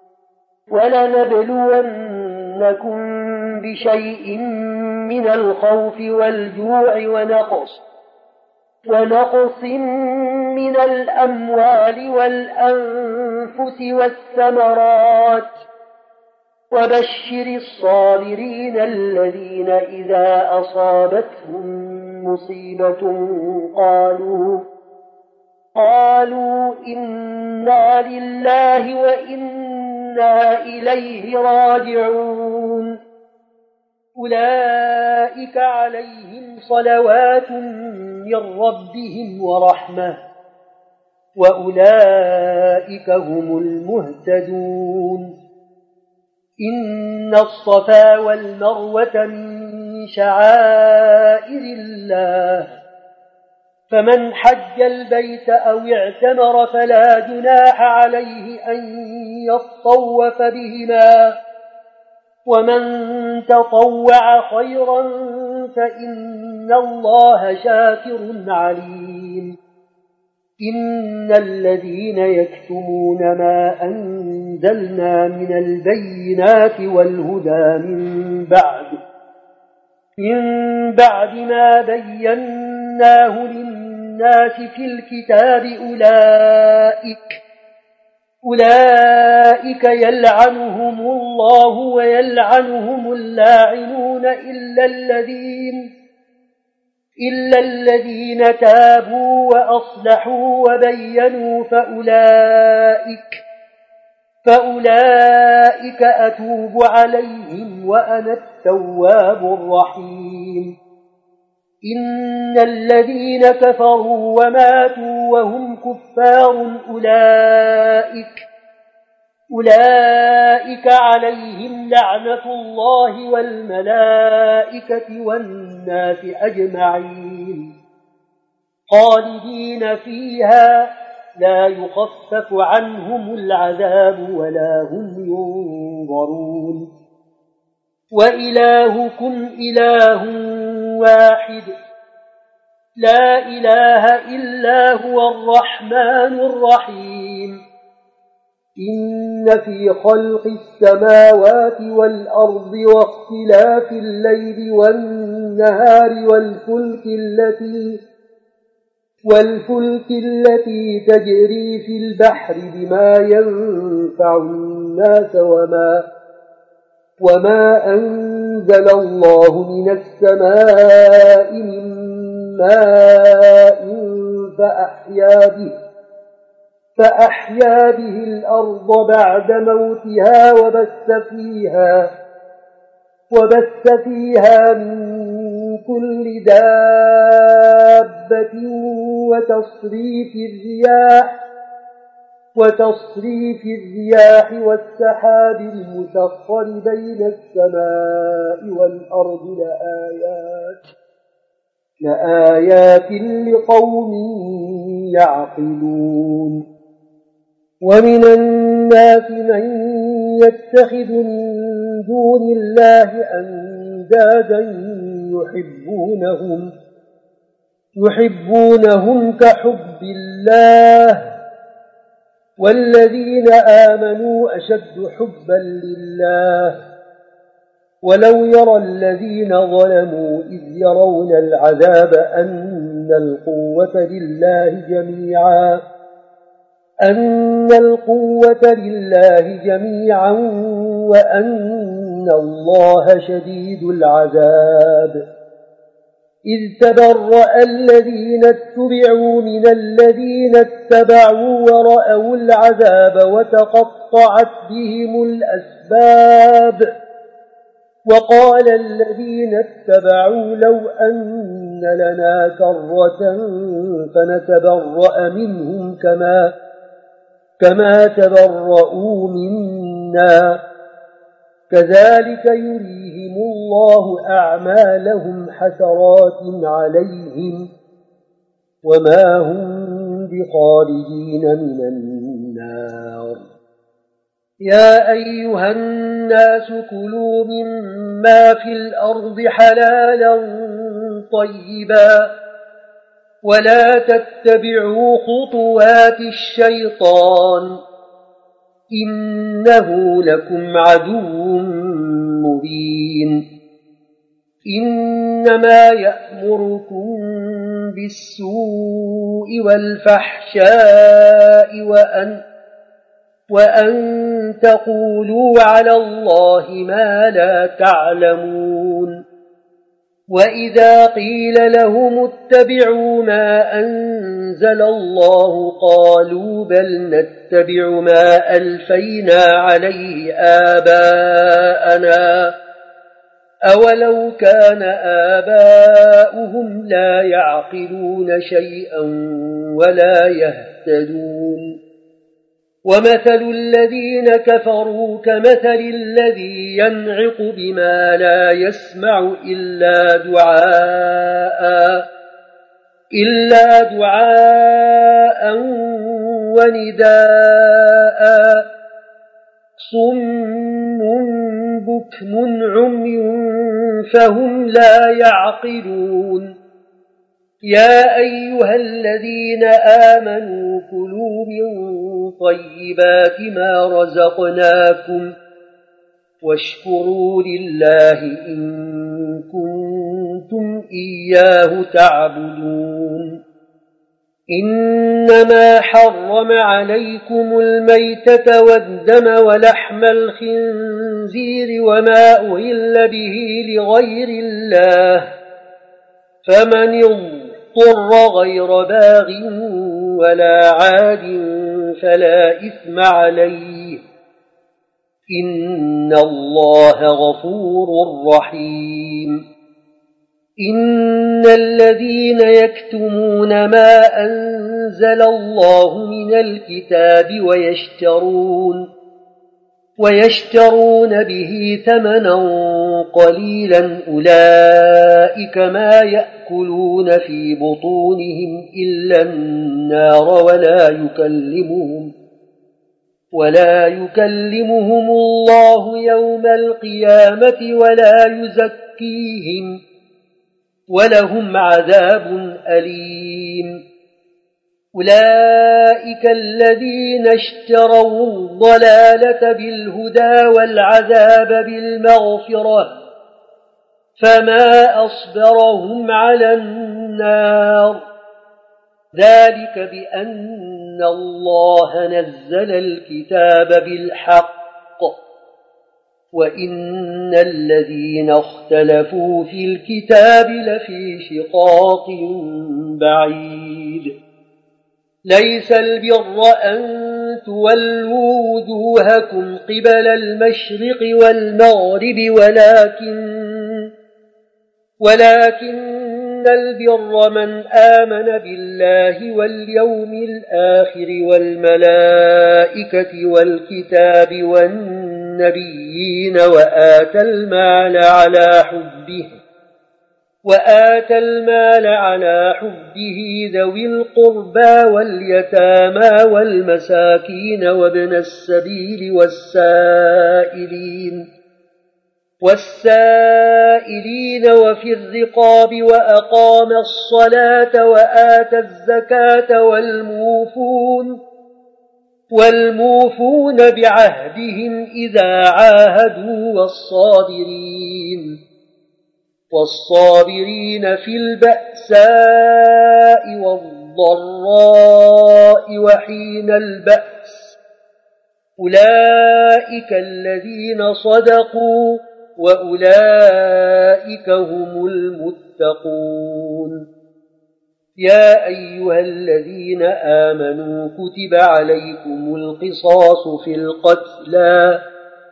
ولنبلونكم بشيء من الخوف والجوع ونقص ونقص من الأموال والأنفس والثمرات وبشر الصابرين الذين إذا أصابتهم مصيبة قالوا قالوا إنا لله وإنا إليه راجعون أولئك عليهم صلوات من ربهم ورحمة وأولئك هم المهتدون إن الصفا والمروة من شعائر الله فمن حج البيت أو اعتمر فلا جناح عليه أن يطوف بهما ومن تطوع خيرا فإن الله شاكر عليم إن الذين يكتمون ما أنزلنا من البينات والهدى من بعد من بعد ما بيناه للناس في الكتاب أولئك أولئك يلعنهم الله ويلعنهم اللاعنون إلا الذين إلا الذين تابوا وأصلحوا وبينوا فأولئك فأولئك أتوب عليهم وأنا التواب الرحيم إن الذين كفروا وماتوا وهم كفار أولئك أولئك عليهم لعنة الله والملائكة والناس أجمعين خالدين فيها لا يخفف عنهم العذاب ولا هم ينظرون وإلهكم إله واحد لا إله إلا هو الرحمن الرحيم إن في خلق السماوات والأرض واختلاف الليل والنهار والفلك التي والفلك التي تجري في البحر بما ينفع الناس وما وما أنزل الله من السماء من ماء فأحيا به فأحيا به الأرض بعد موتها وبث فيها وبث فيها من كل دابة وتصريف الرياح وتصريف الرياح والسحاب المسخر بين السماء والأرض لآيات لآيات لقوم يعقلون ومن الناس من يتخذ من دون الله أندادا يحبونهم يحبونهم كحب الله والذين آمنوا أشد حبا لله ولو يرى الذين ظلموا إذ يرون العذاب أن القوة لله جميعا أن القوة لله جميعا وأن الله شديد العذاب إذ تبرأ الذين اتبعوا من الذين اتبعوا ورأوا العذاب وتقطعت بهم الأسباب وقال الذين اتبعوا لو أن لنا كرة فنتبرأ منهم كما كما تبرؤوا منا كذلك يريهم الله أعمالهم حسرات عليهم وما هم بخارجين من النار يا أيها الناس كلوا مما في الأرض حلالا طيبا ولا تتبعوا خطوات الشيطان إنه لكم عدو مبين إنما يأمركم بالسوء والفحشاء وأن وأن تقولوا على الله ما لا تعلمون وإذا قيل لهم اتبعوا ما أنزل الله قالوا بل نتبع ما ألفينا عليه آباءنا أولو كان آباؤهم لا يعقلون شيئا ولا يهتدون ومثل الذين كفروا كمثل الذي ينعق بما لا يسمع إلا دعاء إلا دعاء ونداء صم بكم عمي فهم لا يعقلون يا أيها الذين آمنوا كلوا من طيبات ما رزقناكم واشكروا لله إن كنتم إياه تعبدون إنما حرم عليكم الميتة والدم ولحم الخنزير وما أهل به لغير الله فمن اضطر غير باغ ولا عاد فلا إثم عليه إن الله غفور رحيم إن الذين يكتمون ما أنزل الله من الكتاب ويشترون ويشترون به ثمنا قليلا أولئك ما يأكلون في بطونهم إلا النار ولا يكلمهم ولا يكلمهم الله يوم القيامة ولا يزكيهم ولهم عذاب أليم. أولئك الذين اشتروا الضلالة بالهدى والعذاب بالمغفرة فما أصبرهم على النار، ذلك بأن الله نزل الكتاب بالحق وإن الذين اختلفوا في الكتاب لفي شقاق بعيد. ليس البر أن تولوا وجوهكم قبل المشرق والمغرب ولكن ولكن البر من آمن بالله واليوم الآخر والملائكة والكتاب والنبيين وآتى المال على حبه وآتى المال على حبه ذوي القربى واليتامى والمساكين وابن السبيل والسائلين والسائلين وفي الرقاب وأقام الصلاة وآتى الزكاة والموفون والموفون بعهدهم إذا عاهدوا والصابرين والصابرين في البأساء والضراء وحين البأس، أولئك الذين صدقوا وأولئك هم المتقون. يا أيها الذين آمنوا كتب عليكم القصاص في القتلى،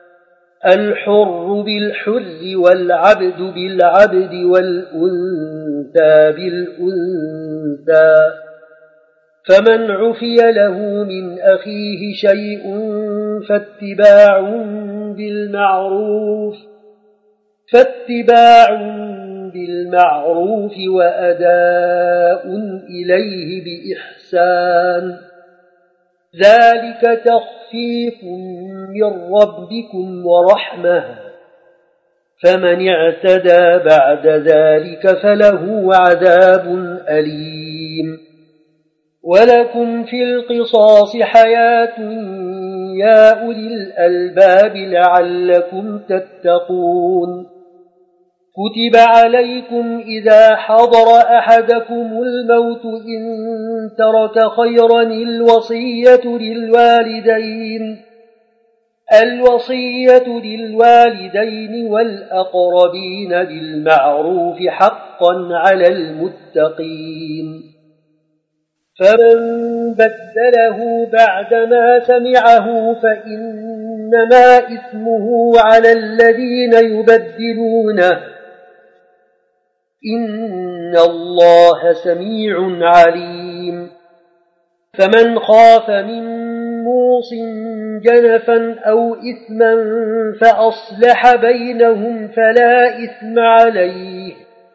الحر بالحر والعبد بالعبد والأنثى بالأنثى، فمن عفي له من أخيه شيء فاتباع بالمعروف فاتباع بالمعروف وأداء إليه بإحسان، ذلك تخفيف من ربكم ورحمة، فمن اعتدى بعد ذلك فله عذاب أليم. ولكم في القصاص حياة يا أولي الألباب لعلكم تتقون. كتب عليكم إذا حضر أحدكم الموت إن ترك خيرا الوصية للوالدين الوصية للوالدين والأقربين بالمعروف حقا على المتقين. فمن بدله بعدما سمعه فإنما إثمه على الذين يبدلونه، إن الله سميع عليم. فمن خاف من موص جنفا أو إثما فأصلح بينهم فلا إثم عليه،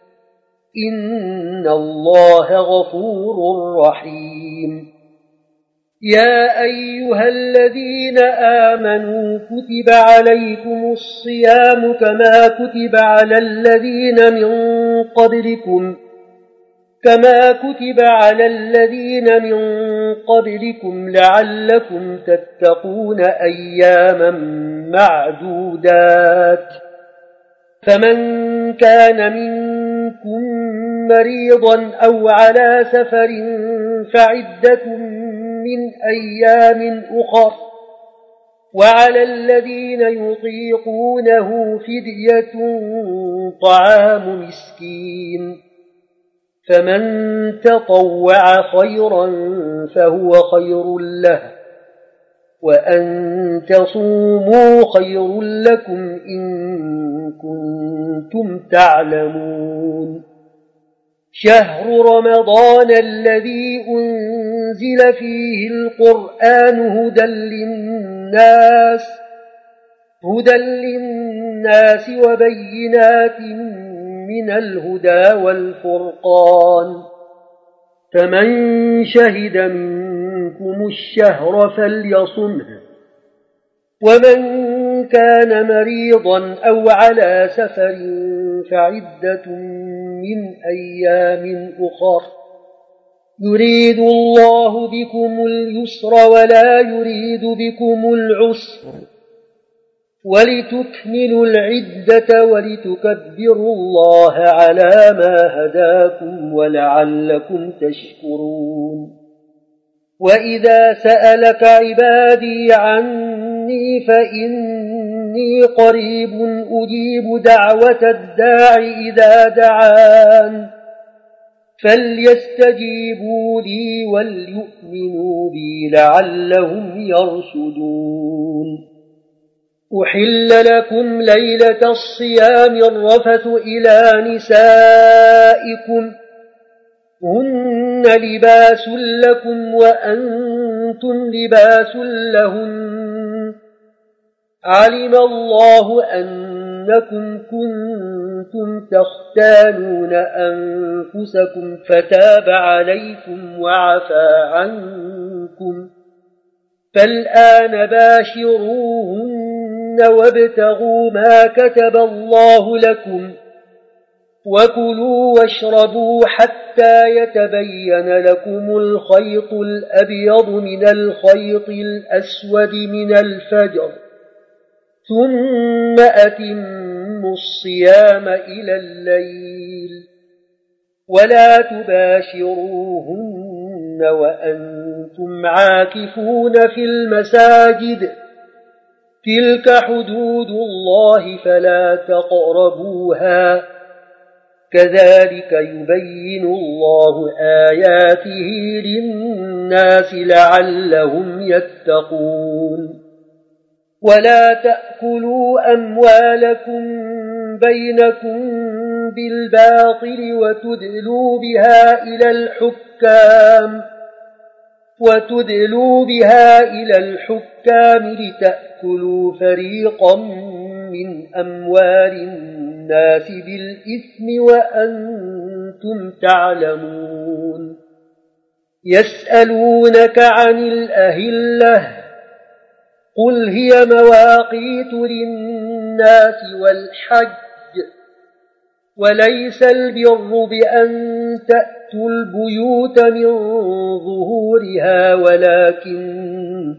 إن الله غفور رحيم. يا أيها الذين آمنوا كتب عليكم الصيام كما كتب على الذين من قبلكم كما كتب على الذين من قبلكم لعلكم تتقون أياما معدودات. فمن كان منكم مريضا أو على سفر فعدة من أيام أخر، وعلى الذين يطيقونه فدية طعام مسكين، فمن تطوع خيرا فهو خير له، وأن تصوموا خير لكم إن كنتم تعلمون. شهر رمضان الذي أنزل فيه القرآن هدى للناس هدى للناس وبينات من الهدى والفرقان، فمن شهد منكم الشهر فليصمه، ومن كان مريضا أو على سفر فعدة من أيام أخر يريد الله بكم اليسر ولا يريد بكم العسر ولتكملوا العدة ولتكبروا الله على ما هداكم ولعلكم تشكرون وإذا سألك عبادي عني فإني قريب أجيب دعوة الداع إذا دعان فليستجيبوا لي وليؤمنوا بي لعلهم يرشدون أحل لكم ليلة الصيام الرفث إلى نسائكم هن لباس لكم وأنتم لباس لهن علم الله أنكم كنتم تختانون أنفسكم فتاب عليكم وعفى عنكم فالآن باشروهن وابتغوا ما كتب الله لكم وكلوا واشربوا حتى يتبين لكم الخيط الأبيض من الخيط الأسود من الفجر ثم أتموا الصيام إلى الليل ولا تباشروهن وأنتم عاكفون في المساجد تلك حدود الله فلا تقربوها كذلك يبين الله آياته للناس لعلهم يتقون ولا تأكلوا أموالكم بينكم بالباطل وتدلوا بها إلى الحكام وتدلوا بها إلى الحكام لتأكلوا فريقا من أموال الناس بالإثم وأنتم تعلمون يسألونك عن الأهلة قل هي مواقيت للناس والحج وليس البر بأن تأتوا البيوت من ظهورها ولكن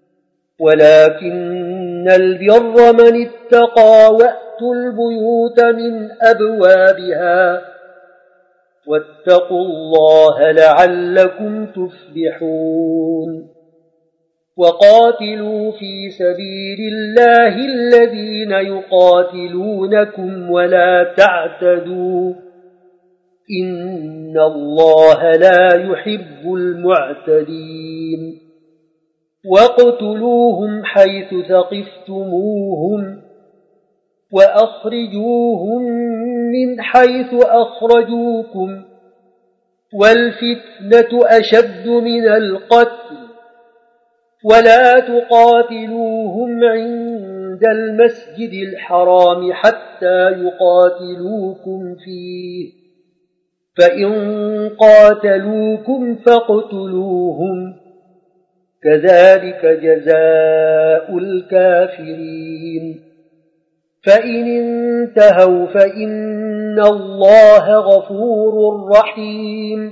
ولكن البر من اتقى وأتوا البيوت من أبوابها واتقوا الله لعلكم تفلحون وقاتلوا في سبيل الله الذين يقاتلونكم ولا تعتدوا إن الله لا يحب المعتدين واقتلوهم حيث ثقفتموهم وأخرجوهم من حيث أخرجوكم والفتنة أشد من القتل ولا تقاتلوهم عند المسجد الحرام حتى يقاتلوكم فيه فإن قاتلوكم فاقتلوهم كذلك جزاء الكافرين فإن انتهوا فإن الله غفور رحيم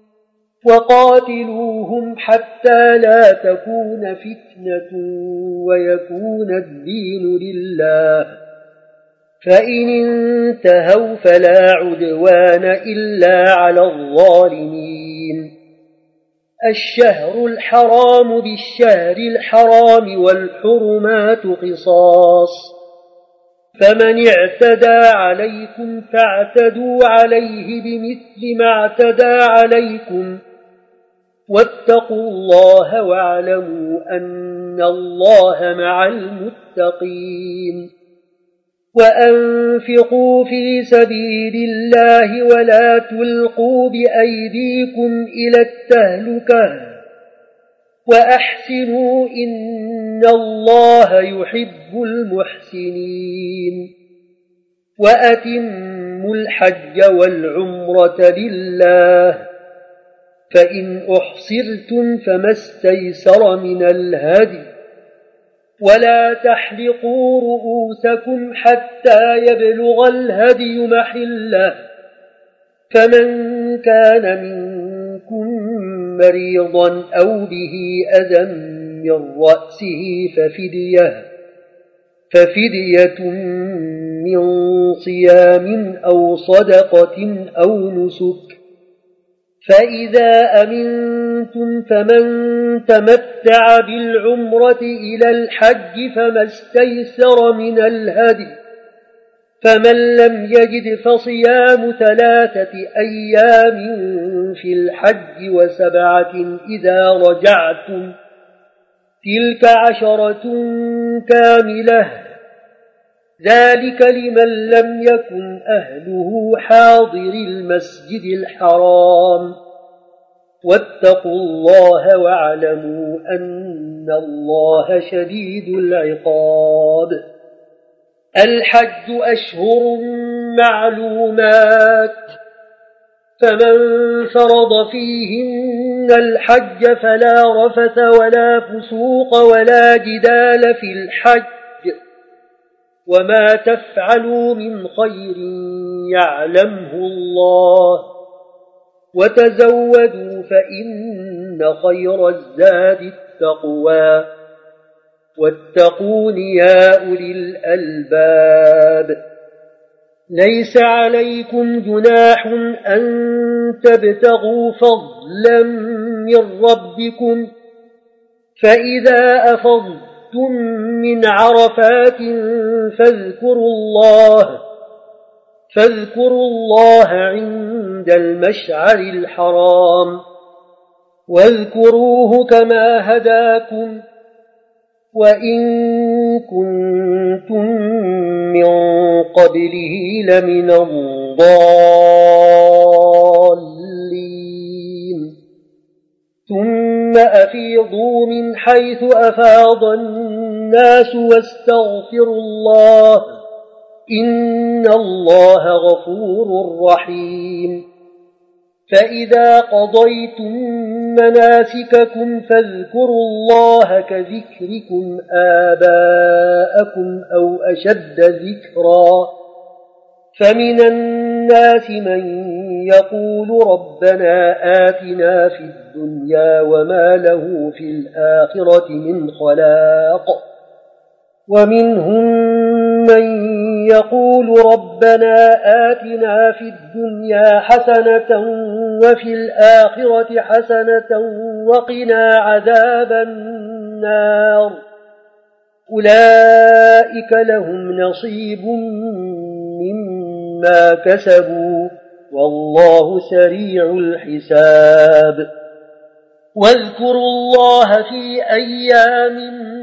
وقاتلوهم حتى لا تكون فتنة ويكون الدين لله فإن انتهوا فلا عدوان إلا على الظالمين الشهر الحرام بالشهر الحرام والحرمات قصاص فمن اعتدى عليكم فاعتدوا عليه بمثل ما اعتدى عليكم واتقوا الله واعلموا أن الله مع المتقين وأنفقوا في سبيل الله ولا تلقوا بأيديكم إلى التهلكة وأحسنوا إن الله يحب المحسنين وأتموا الحج والعمرة لله فإن أحصرتم فما استيسر من الهدي ولا تحلقوا رؤوسكم حتى يبلغ الهدي محله، فمن كان منكم مريضا أو به أذى من رأسه ففدية, ففدية من صيام أو صدقة أو نسك، فإذا أمنتم فمن تمتع بالعمرة إلى الحج فما استيسر من الهدي، فمن لم يجد فصيام ثلاثة أيام في الحج وسبعة إذا رجعتم، تلك عشرة كاملة، ذلك لمن لم يكن أهله حاضر المسجد الحرام. واتقوا الله واعلموا أن الله شديد العقاب. الحج أشهر معلومات، فمن فرض فيهن الحج فلا رفث ولا فسوق ولا جدال في الحج، وما تفعلوا من خير يعلمه الله، وتزودوا فإن خير الزاد التقوى، واتقون يا أولي الألباب. ليس عليكم جناح أن تبتغوا فضلا من ربكم، فإذا أفضتم من عرفات فاذكروا الله فاذكروا الله عند المشعر الحرام، واذكروه كما هداكم وإن كنتم من قبله لمن الضالين. ثم أفيضوا من حيث أفاض الناس واستغفروا الله، إن الله غفور رحيم. فإذا قضيتم مناسككم فاذكروا الله كذكركم آباءكم أو أشد ذكرا، فمن الناس من يقول ربنا آتنا في الدنيا وما له في الآخرة من خلاق، ومنهم من يقول ربنا آتنا في الدنيا حسنة وفي الآخرة حسنة وقنا عذاب النار، أولئك لهم نصيب مما كسبوا والله سريع الحساب. واذكروا الله في أيام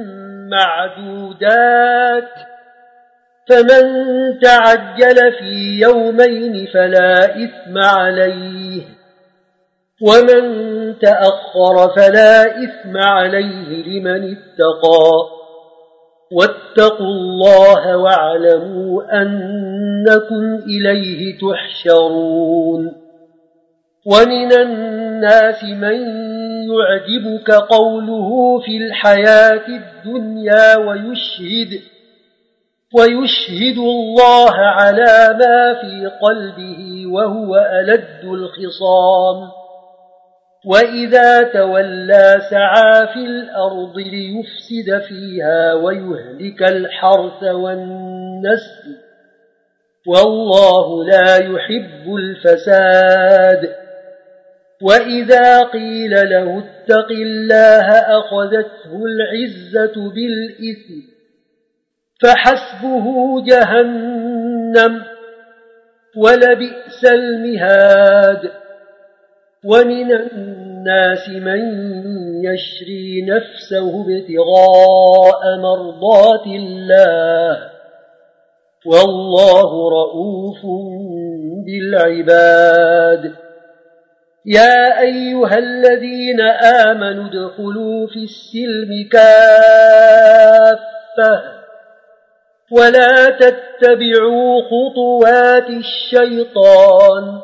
معدودات، فمن تعجل في يومين فلا إثم عليه، ومن تأخر فلا إثم عليه لمن اتقى، واتقوا الله واعلموا أنكم إليه تحشرون. ومن الناس من يعجبك قوله في الحياة الدنيا ويشهد ويشهد الله على ما في قلبه وهو ألد الخصام، وإذا تولى سعى في الأرض ليفسد فيها ويهلك الحرث والنسل، والله لا يحب الفساد. وإذا قيل له اتق الله أخذته العزة بالإثم فحسبه جهنم ولبئس المهاد. ومن الناس من يشري نفسه ابتغاء مرضات الله، والله رؤوف بالعباد. يا أيها الذين آمنوا ادخلوا في السلم كافة ولا تتبعوا خطوات الشيطان،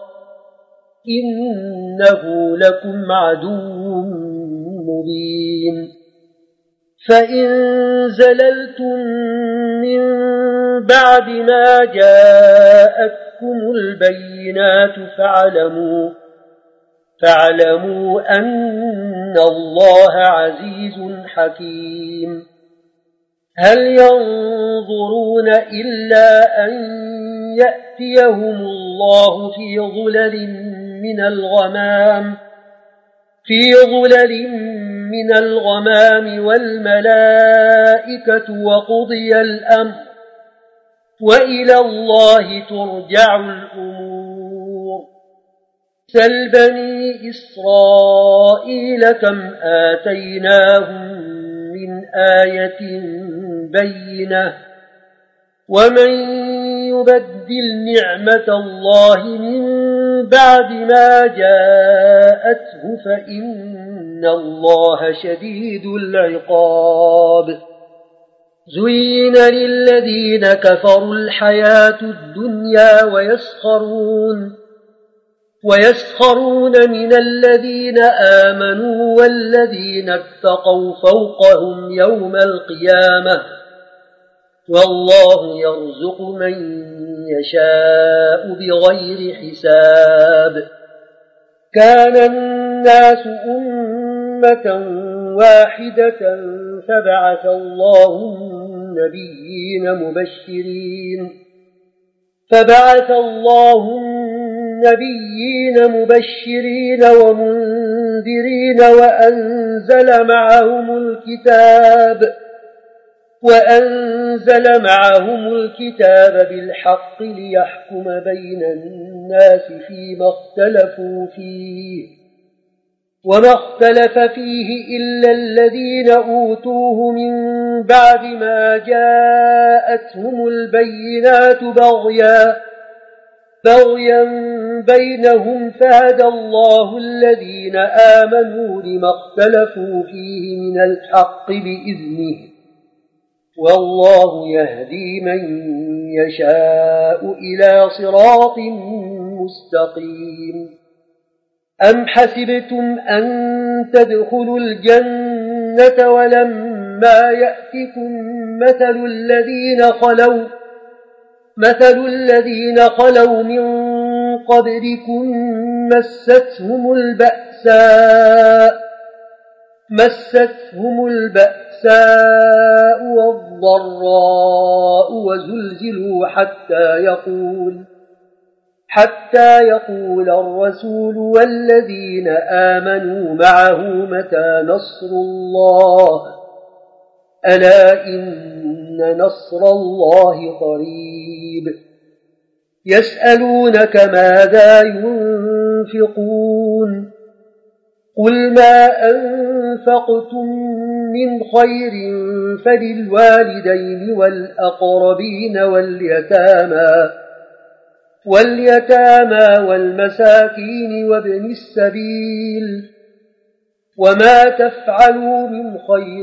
إنه لكم عدو مبين. فإن زللتم من بعد ما جاءتكم البينات فاعلموا فاعلموا أن الله عزيز حكيم. هل ينظرون إلا أن يأتيهم الله في ظلل من الغمام في ظلل من الغمام والملائكة وقضي الأمر وإلى الله ترجع الأمور. سل بني إسرائيل كم آتيناهم من آية بينة ومن يبدل نعمة الله من بعد ما جاءته فإن الله شديد العقاب. زين للذين كفروا الحياة الدنيا ويسخرون ويسخرون من الذين آمنوا والذين اتقوا فوقهم يوم القيامة والله يرزق من يشاء بغير حساب. كان الناس أمة واحدة فبعث الله النبيين مبشرين فبعث الله النبيين مبشرين ومنذرين وأنزل معهم الكتاب وأنزل معهم الكتاب بالحق ليحكم بين الناس فيما اختلفوا فيه وما اختلف فيه إلا الذين أوتوه من بعد ما جاءتهم البينات بغيا بغيا بينهم فهدى الله الذين آمنوا لما اختلفوا فيه من الحق بإذنه والله يهدي من يشاء إلى صراط مستقيم. أم حسبتم أن تدخلوا الجنة ولما يأتكم مثل الذين خلوا مثل الذين خلوا من قبلكم مستهم البأساء مستهم البأساء والضراء وزلزلوا حتى يقول حتى يقول الرسول والذين آمنوا معه متى نصر الله ألا إن نصر الله قريب. يسألونك ماذا ينفقون قل ما أنفقتم من خير فللوالدين والأقربين واليتامى واليتامى والمساكين وابن السبيل وما تفعلوا من خير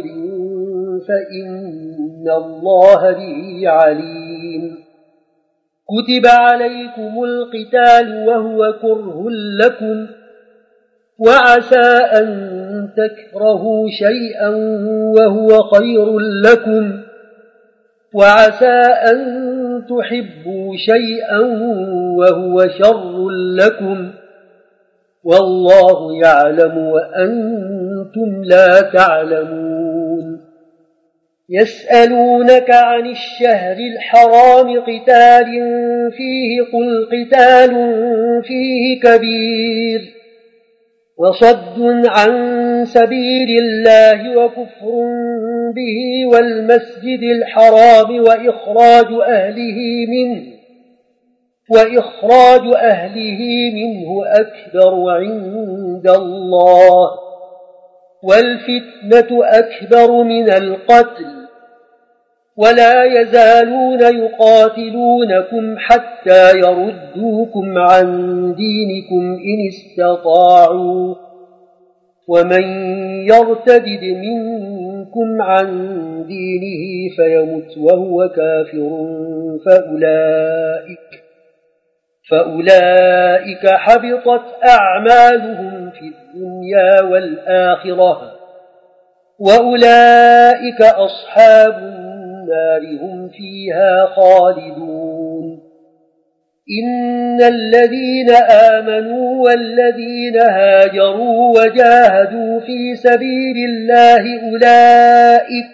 فإن الله به عليم. كتب عليكم القتال وهو كره لكم وعسى أن تكرهوا شيئا وهو خير لكم وعسى أن تحبوا شيئا وهو شر لكم والله يعلم وأنتم لا تعلمون. يسألونك عن الشهر الحرام قتال فيه قل قتال فيه كبير وصد عن سبيل الله وكفر به والمسجد الحرام وإخراج أهله منه وإخراج أهله منه أكبر عند الله والفتنة أكبر من القتل ولا يزالون يقاتلونكم حتى يردوكم عن دينكم إن استطاعوا ومن يرتد منكم عن دينه فيمت وهو كافر فأولئك فأولئك حبطت أعمالهم في الدنيا والآخرة وأولئك أصحاب النار هم فيها خالدون إن الذين آمنوا والذين هاجروا وجاهدوا في سبيل الله أولئك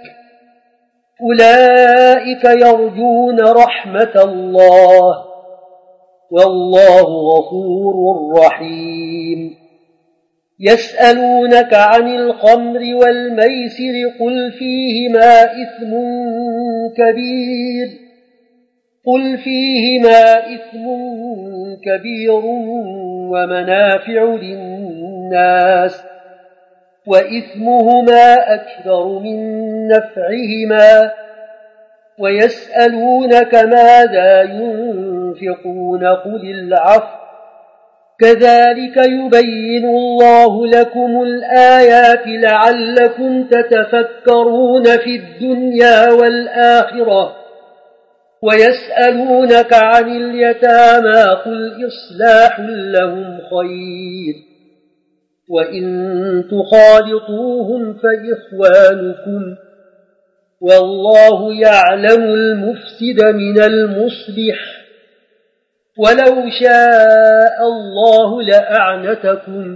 أولئك يرجون رحمة الله والله غفور رحيم يسألونك عن الخمر والميسر قل فيهما إثم كبير قل فيهما إثم كبير ومنافع للناس وإثمهما أكبر من نفعهما ويسألونك ماذا ينفقون قل العفو كذلك يبين الله لكم الآيات لعلكم تتفكرون في الدنيا والآخرة ويسألونك عن اليتامى قل إصلاح لهم خير وإن تخالطوهم فإخوانكم والله يعلم المفسد من المصلح ولو شاء الله لأعنتكم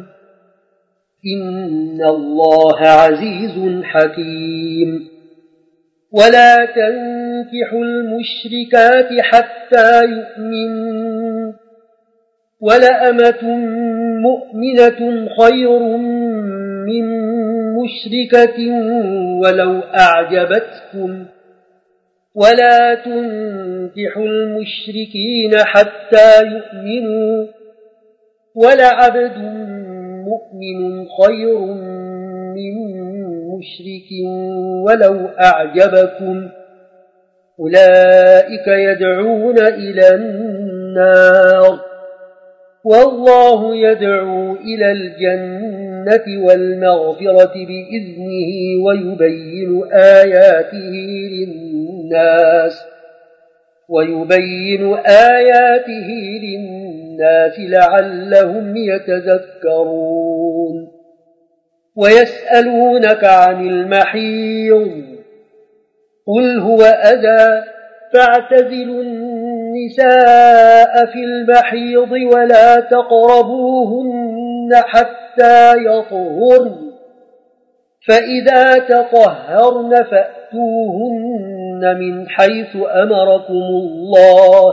إن الله عزيز حكيم ولا تنكحوا المشركات حتى يؤمنوا ولأمة مؤمنة خير من مشركة ولو أعجبتكم ولا تنكحوا المشركين حتى يؤمنوا ولعبد مؤمن خير من مشرك ولو أعجبكم أولئك يدعون إلى النار والله يدعو إلى الجنة والمغفرة بإذنه ويبين آياته للناس ويبين آياته للناس لعلهم يتذكرون ويسألونك عن المحيض قل هو أذى فاعتزلوا النساء في المحيض ولا تقربوهن حتى يطهرن فإذا تطهرن فأتوهن من حيث أمركم الله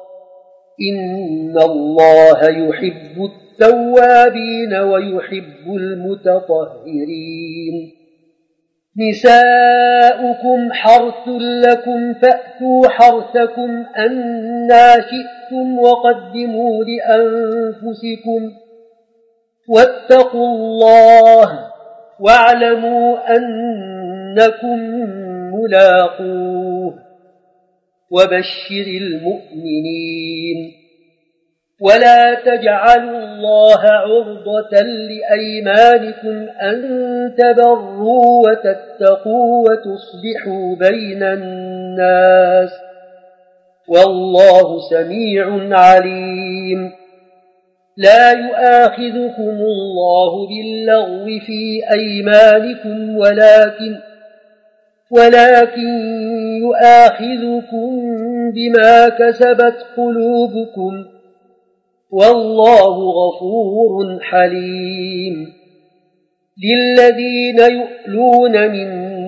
إن الله يحب التوابين ويحب المتطهرين نساؤكم حرث لكم فأتوا حرثكم أنى شئتم وقدموا لأنفسكم واتقوا الله واعلموا أنكم ملاقوه وبشر المؤمنين ولا تجعلوا الله عرضة لأيمانكم أن تبروا وتتقوا وتصلحوا بين الناس والله سميع عليم لا يؤاخذكم الله باللغو في أيمانكم ولكن ولكن يؤاخذكم بما كسبت قلوبكم والله غفور حليم للذين يؤلون من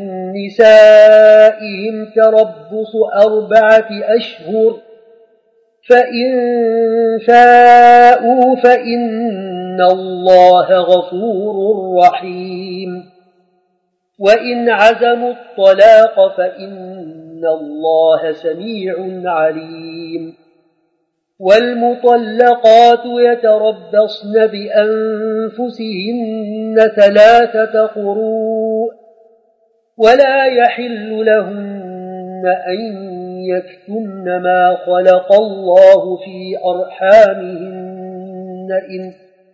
نسائهم تربص أربعة أشهر فإن فاءوا فإن الله غفور رحيم وإن عزموا الطلاق فإن الله سميع عليم والمطلقات يتربصن بأنفسهن ثلاثة قروء ولا يحل لهن أن يكتمن ما خلق الله في أرحامهن إن,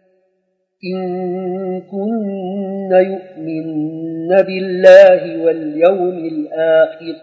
إن كن يؤمن بالله واليوم الآخر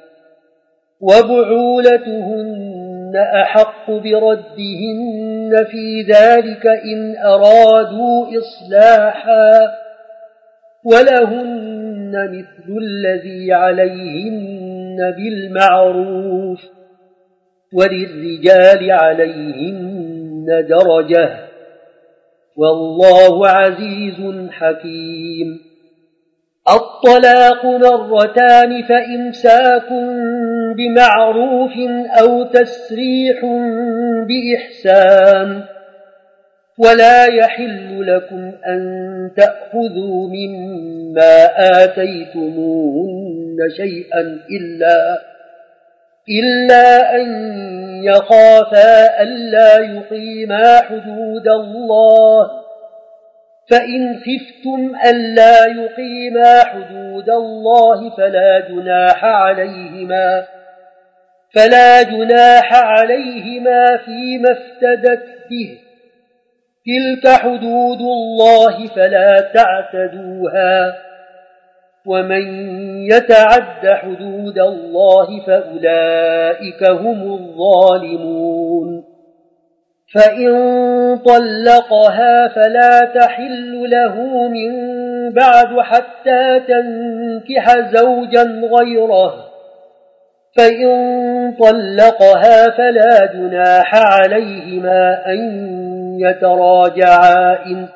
وبعولتهن أحق بردهن في ذلك إن أرادوا إصلاحا ولهن مثل الذي عليهن بالمعروف وللرجال عليهن درجة والله عزيز حكيم. الطلاق مرتان فإمساك بمعروف أو تسريح بإحسان ولا يحل لكم أن تأخذوا مما آتيتموهن شيئا إلا, إلا أن يخافا ألا يقيما حدود الله فإن خفتم ألا يقيما حدود الله فلا جناح عليهما فلا جناح عليهما فيما افتدت به تلك حدود الله فلا تعتدوها ومن يتعد حدود الله فأولئك هم الظالمون. فإن طلقها فلا تحل له من بعد حتى تنكح زوجا غيره فإن طلقها فلا جناح عليهما أن يتراجعا إن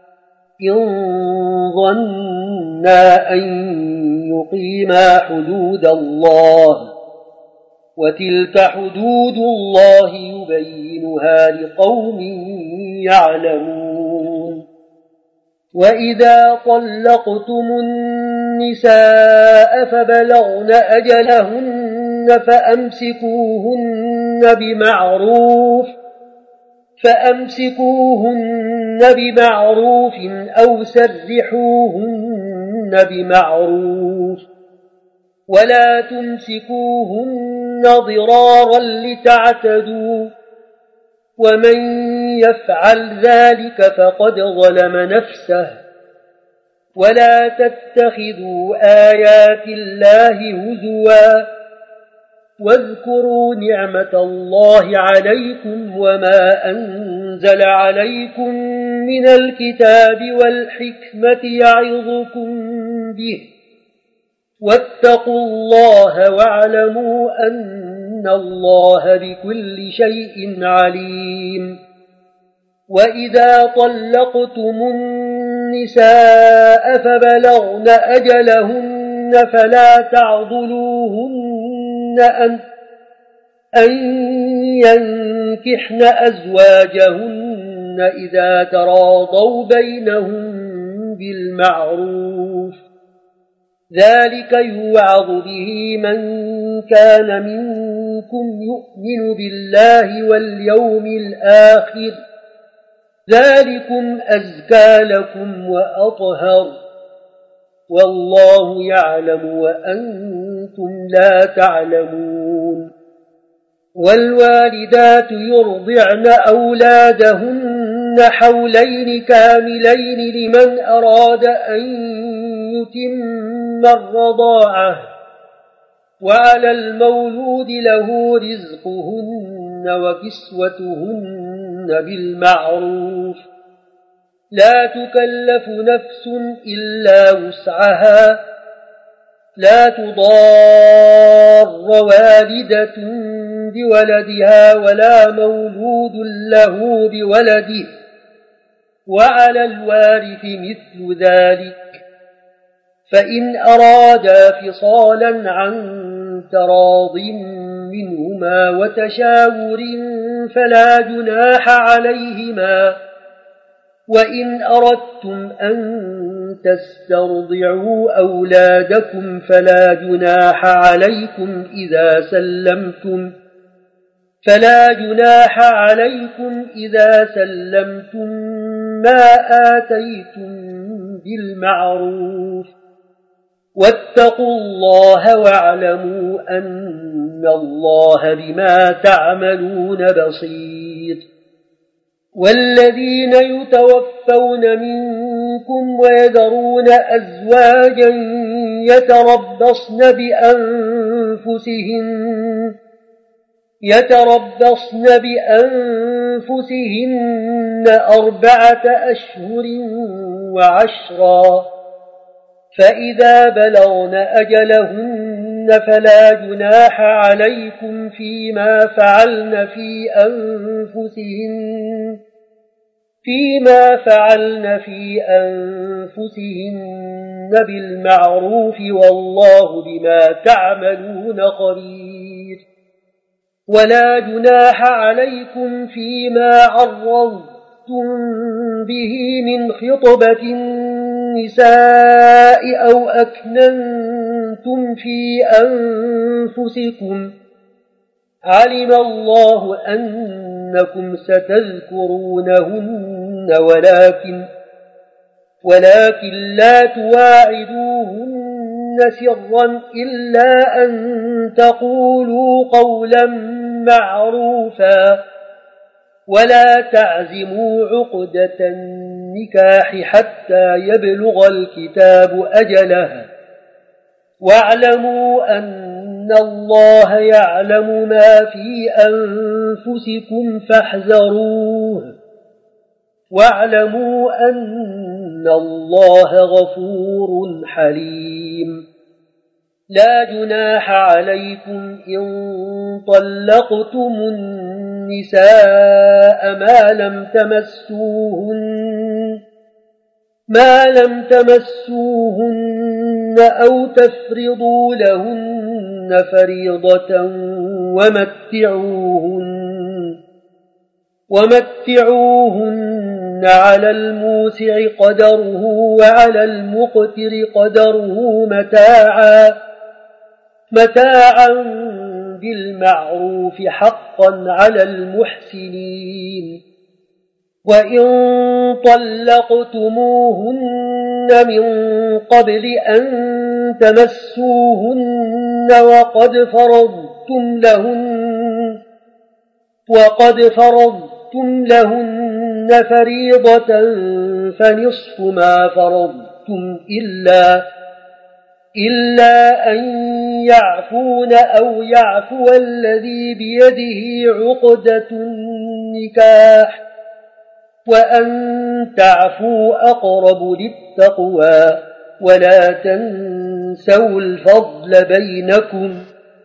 ظنا أن يقيما حدود الله وتلك حدود الله يبينها لقوم يعلمون. وإذا طلقتم النساء فبلغن أجلهن فأمسكوهن بمعروف فأمسكوهن بمعروف أو سرحوهن بمعروف ولا تمسكوهن ضرارا لتعتدوا ومن يفعل ذلك فقد ظلم نفسه ولا تتخذوا آيات الله هزوا واذكروا نعمة الله عليكم وما أنزل عليكم من الكتاب والحكمة يعظكم به واتقوا الله واعلموا أن الله بكل شيء عليم. وإذا طلقتم النساء فبلغن أجلهن فلا تعضلوهن أن, أن ينكحن أزواجهن إذا تراضوا بينهم بالمعروف ذلك يوعظ به من كان منكم يؤمن بالله واليوم الآخر ذلكم أزكى لكم وأطهر والله يعلم وأنتم لا تعلمون. والوالدات يرضعن أولادهن حولين كاملين لمن أراد أن يتم الرضاعة وعلى المولود له رزقهن وكسوتهن بالمعروف لا تكلف نفس إلا وسعها لا تضار والدة بولدها ولا مولود له بولده وعلى الوارث مثل ذلك فإن أرادا فصالا عن تراض منهما وتشاور فلا جناح عليهما وإن أردتم أن تسترضعوا أولادكم فلا جناح عليكم إذا سلمتم فلا جناح عليكم إذا سلمتم ما آتيتم بالمعروف واتقوا الله واعلموا أن الله بما تعملون بصير. والذين يتوفون منكم ويذرون أزواجا يتربصن بأنفسهن يتربصن بأنفسهن أربعة أشهر وعشرا فإذا بلغن أجلهن فلا جناح عليكم فيما فعلن في أنفسهن فيما فعلن في أنفسهن بالمعروف والله بما تعملون خبير. ولا جناح عليكم فيما عرضتم به من خطبة النساء أو أكننتم في أنفسكم علم الله أنكم ستذكرونهن ولكن ولكن لا تواعدوهن سرا إلا أن تقولوا قولا معروفا ولا تعزموا عقدة النكاح حتى يبلغ الكتاب أجله واعلموا أن الله يعلم ما في أنفسكم فاحذروه واعلموا أن الله غفور حليم. لا جناح عليكم إن طلقتم النساء ما لم تمسوهن ما لم تمسوهن أو تفرضوا لهن فريضة ومتعوهن ومتعوهن على الموسع قدره وعلى المقتر قدره متاعا متاعا بالمعروف حقا على المحسنين. وإن طلقتموهن من قبل أن تمسوهن وقد فرضتم لهن وقد فرضتم لهن فريضة فنصف ما فرضتم إلا إلا أن يعفون أو يعفو الذي بيده عقدة النكاح وأن تعفوا أقرب للتقوى ولا تنسوا الفضل بينكم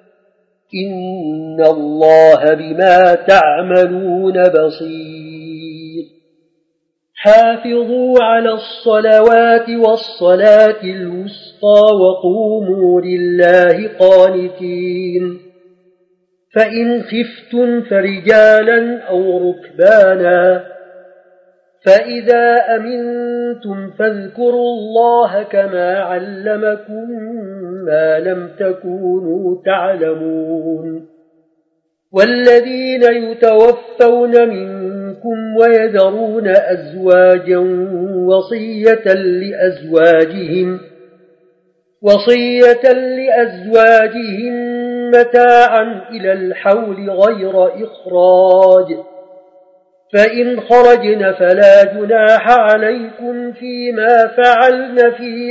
إن الله بما تعملون بصير. حافظوا على الصلوات والصلاة الوسطى وقوموا لله قانتين. فإن خفتم فرجالا أو ركبانا فإذا أمنتم فاذكروا الله كما علمكم ما لم تكونوا تعلمون. والذين يتوفون منكم ويذرون أزواجا وصية لأزواجهم وصية لأزواجهم متاعا إلى الحول غير إخراج فإن خرجن فلا جناح عليكم فيما فعلن في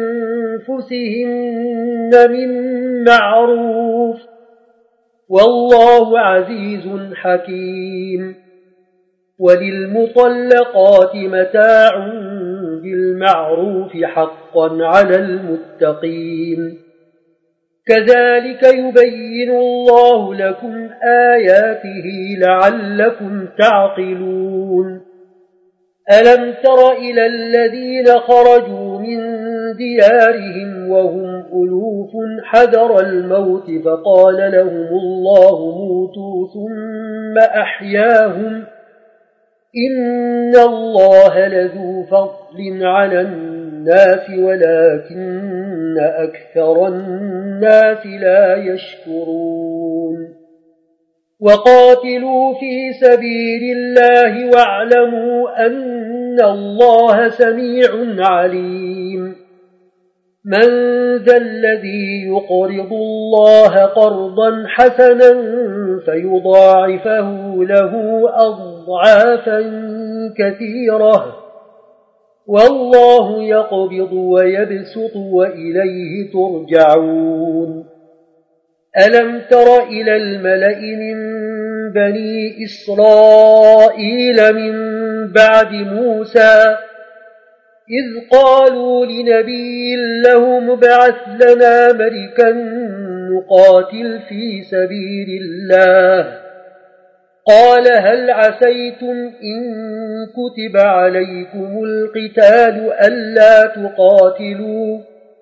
أنفسهن من معروف والله عزيز حكيم. وللمطلقات متاع بالمعروف حقا على المتقين. كذلك يبين الله لكم آياته لعلكم تعقلون. ألم تر إلى الذين خرجوا من ديارهم وهم ألوف حذر الموت فقال لهم الله موتوا ثم أحياهم إن الله لذو فضل على الناس ولكن أكثر الناس لا يشكرون. وقاتلوا في سبيل الله واعلموا أن الله سميع عليم. من ذا الذي يقرض الله قرضا حسنا فيضاعفه له أضعافا كثيرة والله يقبض ويبسط وإليه ترجعون. ألم تر إلى الملأ من بني إسرائيل من بعد موسى إذ قالوا لنبي له مبعث لنا ملكا نقاتل في سبيل الله قال هل عسيتم إن كتب عليكم القتال ألا تقاتلوا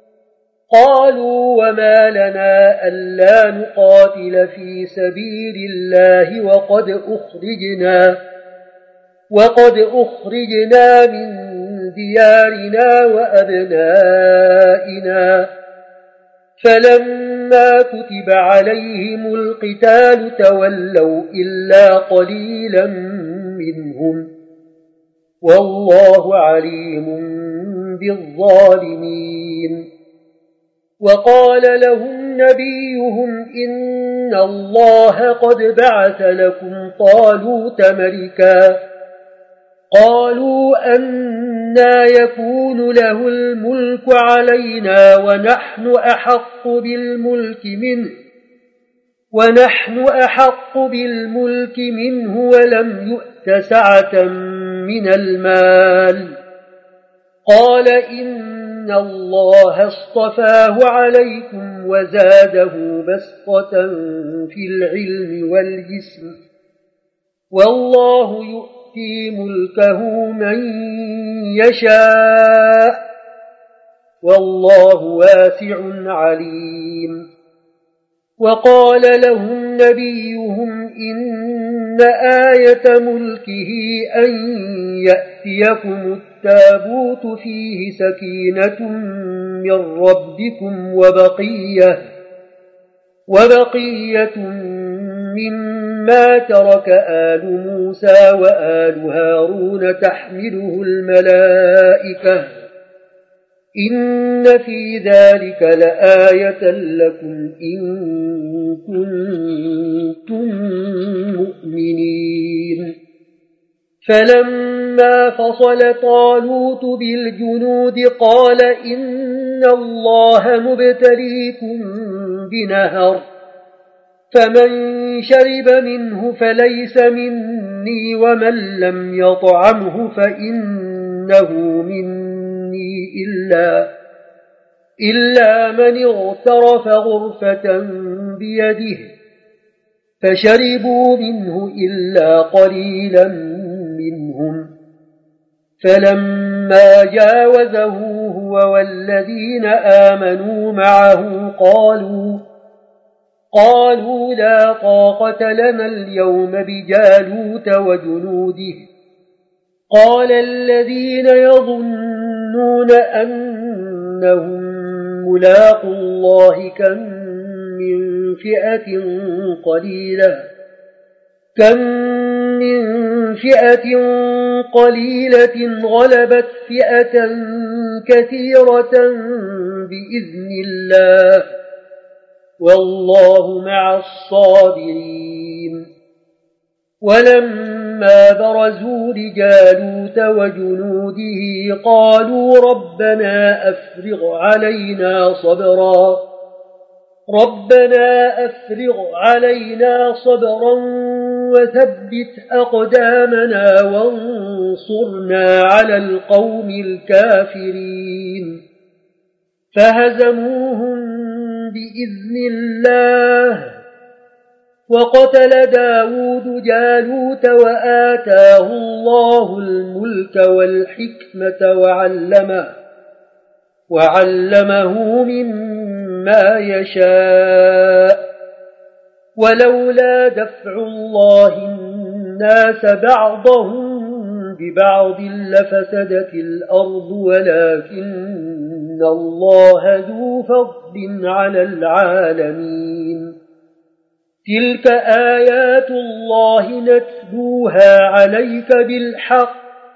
قالوا وما لنا ألا نقاتل في سبيل الله وقد أخرجنا وقد أخرجنا من ديارنا وأبنائنا فلما كتب عليهم القتال تولوا إلا قليلا منهم والله عليم بالظالمين وقال لهم نبيهم إن الله قد بعث لكم طالوت ملكا قالوا أنى يكون له الملك علينا ونحن أحق بالملك منه ونحن أحق بالملك منه ولم يؤت سعة من المال قال إن الله اصطفاه عليكم وزاده بسطة في العلم والجسم والله يؤتي في ملكه من يشاء والله واسع عليم وقال لهم نبيهم إن آية ملكه أن يأتيكم التابوت فيه سكينة من ربكم وبقية وبقية مما ترك آل موسى وآل هارون تحمله الملائكة إن في ذلك لآية لكم إن كنتم مؤمنين فلما فصل طالوت بالجنود قال إن الله مبتليكم بنهر فمن شرب منه فليس مني ومن لم يطعمه فإنه مني إلا, إلا من اغترف غرفة بيده فشربوا منه إلا قليلا منهم فلما جاوزه هو والذين آمنوا معه قالوا قالوا لا طاقة لنا اليوم بجالوت وجنوده قال الذين يظنون أنهم ملاقوا الله كم من فئة قليلة كم من فئة قليلة غلبت فئة كثيرة بإذن الله والله مع الصابرين ولما برزوا لجالوت وجنوده قالوا ربنا أفرغ علينا صبرا ربنا أفرغ علينا صبرا وثبت أقدامنا وانصرنا على القوم الكافرين فهزموهم بإذن الله وقتل داود جالوت وآتاه الله الملك والحكمة وعلمه, وعلمه مما يشاء ولولا دفع الله الناس بعضهم ببعض لفسدت الأرض ولكن الله ذو فضل على العالمين تلك آيات الله نتلوها عليك بالحق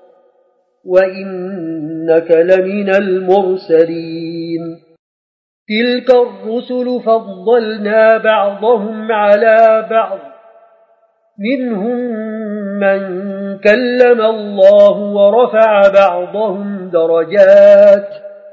وإنك لمن المرسلين تلك الرسل فضلنا بعضهم على بعض منهم من كلم الله ورفع بعضهم درجات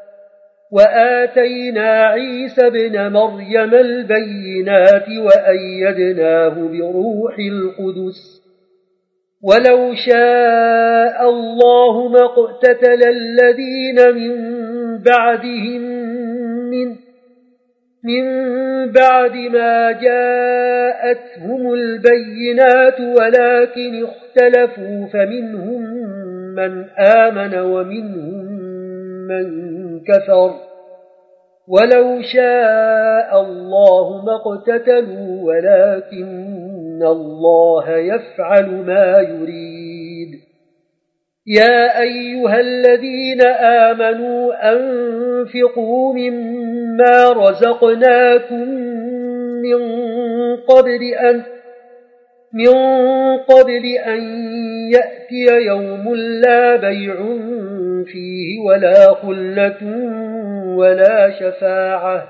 وآتينا عيسى ابن مريم البينات وأيدناه بروح القدس ولو شاء الله ما اقتتل الذين من بعدهم من من بعد ما جاءتهم البينات ولكن اختلفوا فمنهم من آمن ومنهم من كفر ولو شاء الله ما اقتتلوا ولكن الله يفعل ما يريد يا أيها الذين آمنوا أنفقوا مما رزقناكم من قبل أن من قبل أن يأتي يوم لا بيع فيه ولا خلة ولا شفاعة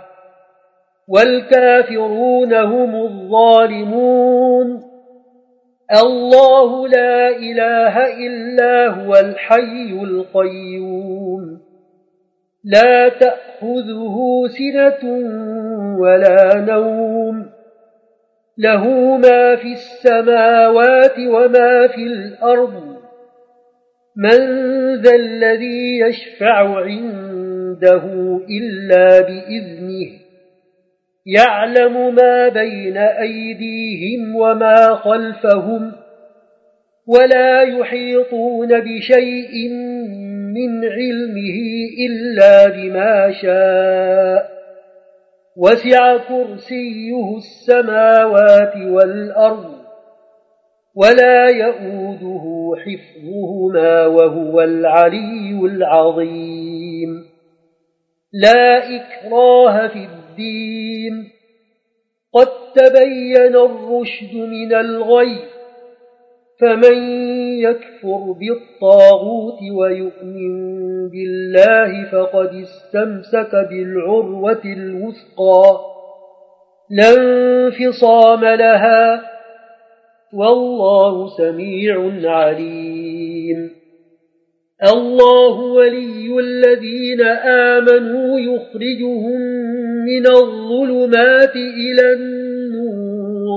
والكافرون هم الظالمون الله لا إله إلا هو الحي القيوم لا تأخذه سنة ولا نوم له ما في السماوات وما في الأرض من ذا الذي يشفع عنده إلا بإذنه يعلم ما بين أيديهم وما خلفهم ولا يحيطون بشيء من علمه إلا بما شاء وسع كرسيه السماوات والأرض ولا يؤوده حفظهما وهو العلي العظيم لا إكراه في الدين قد تبين الرشد من الغي فمن يكفر بالطاغوت ويؤمن بالله فقد استمسك بالعروة الوثقى لا انفصام لها والله سميع عليم الله ولي الذين آمنوا يخرجهم من الظلمات إلى النور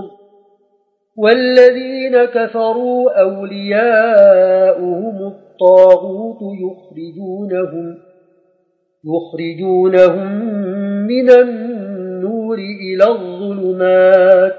والذين كفروا أولياؤهم الطاغوت يخرجونهم يخرجونهم من النور إلى الظلمات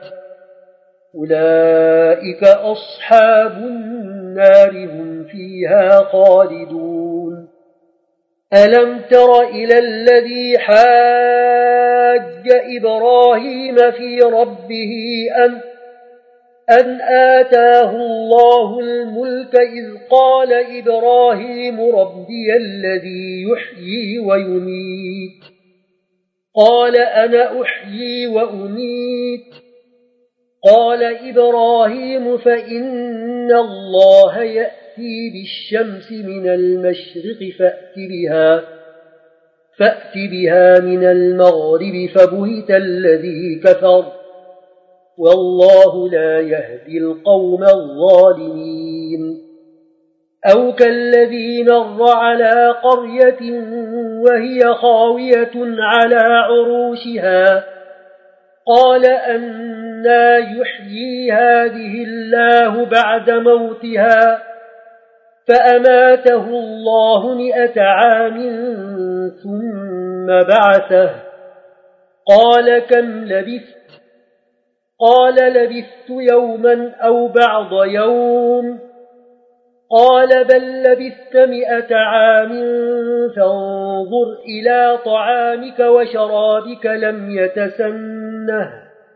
أولئك أصحاب النار هم فيها خالدون ألم تر إلى الذي حاج إبراهيم في ربه أن أن آتاه الله الملك إذ قال إبراهيم ربي الذي يحيي ويميت قال أنا أحيي وأميت قال إبراهيم فإن الله يأتي بالشمس من المشرق فأت بها فأت بها من المغرب فبهت الذي كفر والله لا يهدي القوم الظالمين أو كالذي مر على قرية وهي خاوية على عروشها قال أنى يحيي هذه الله بعد موتها فأماته الله مئة عام ثم بعثه قال كم لبثت قال لبثت يوما أو بعض يوم قال بل لبثت مئة عام فانظر إلى طعامك وشرابك لم يتسنه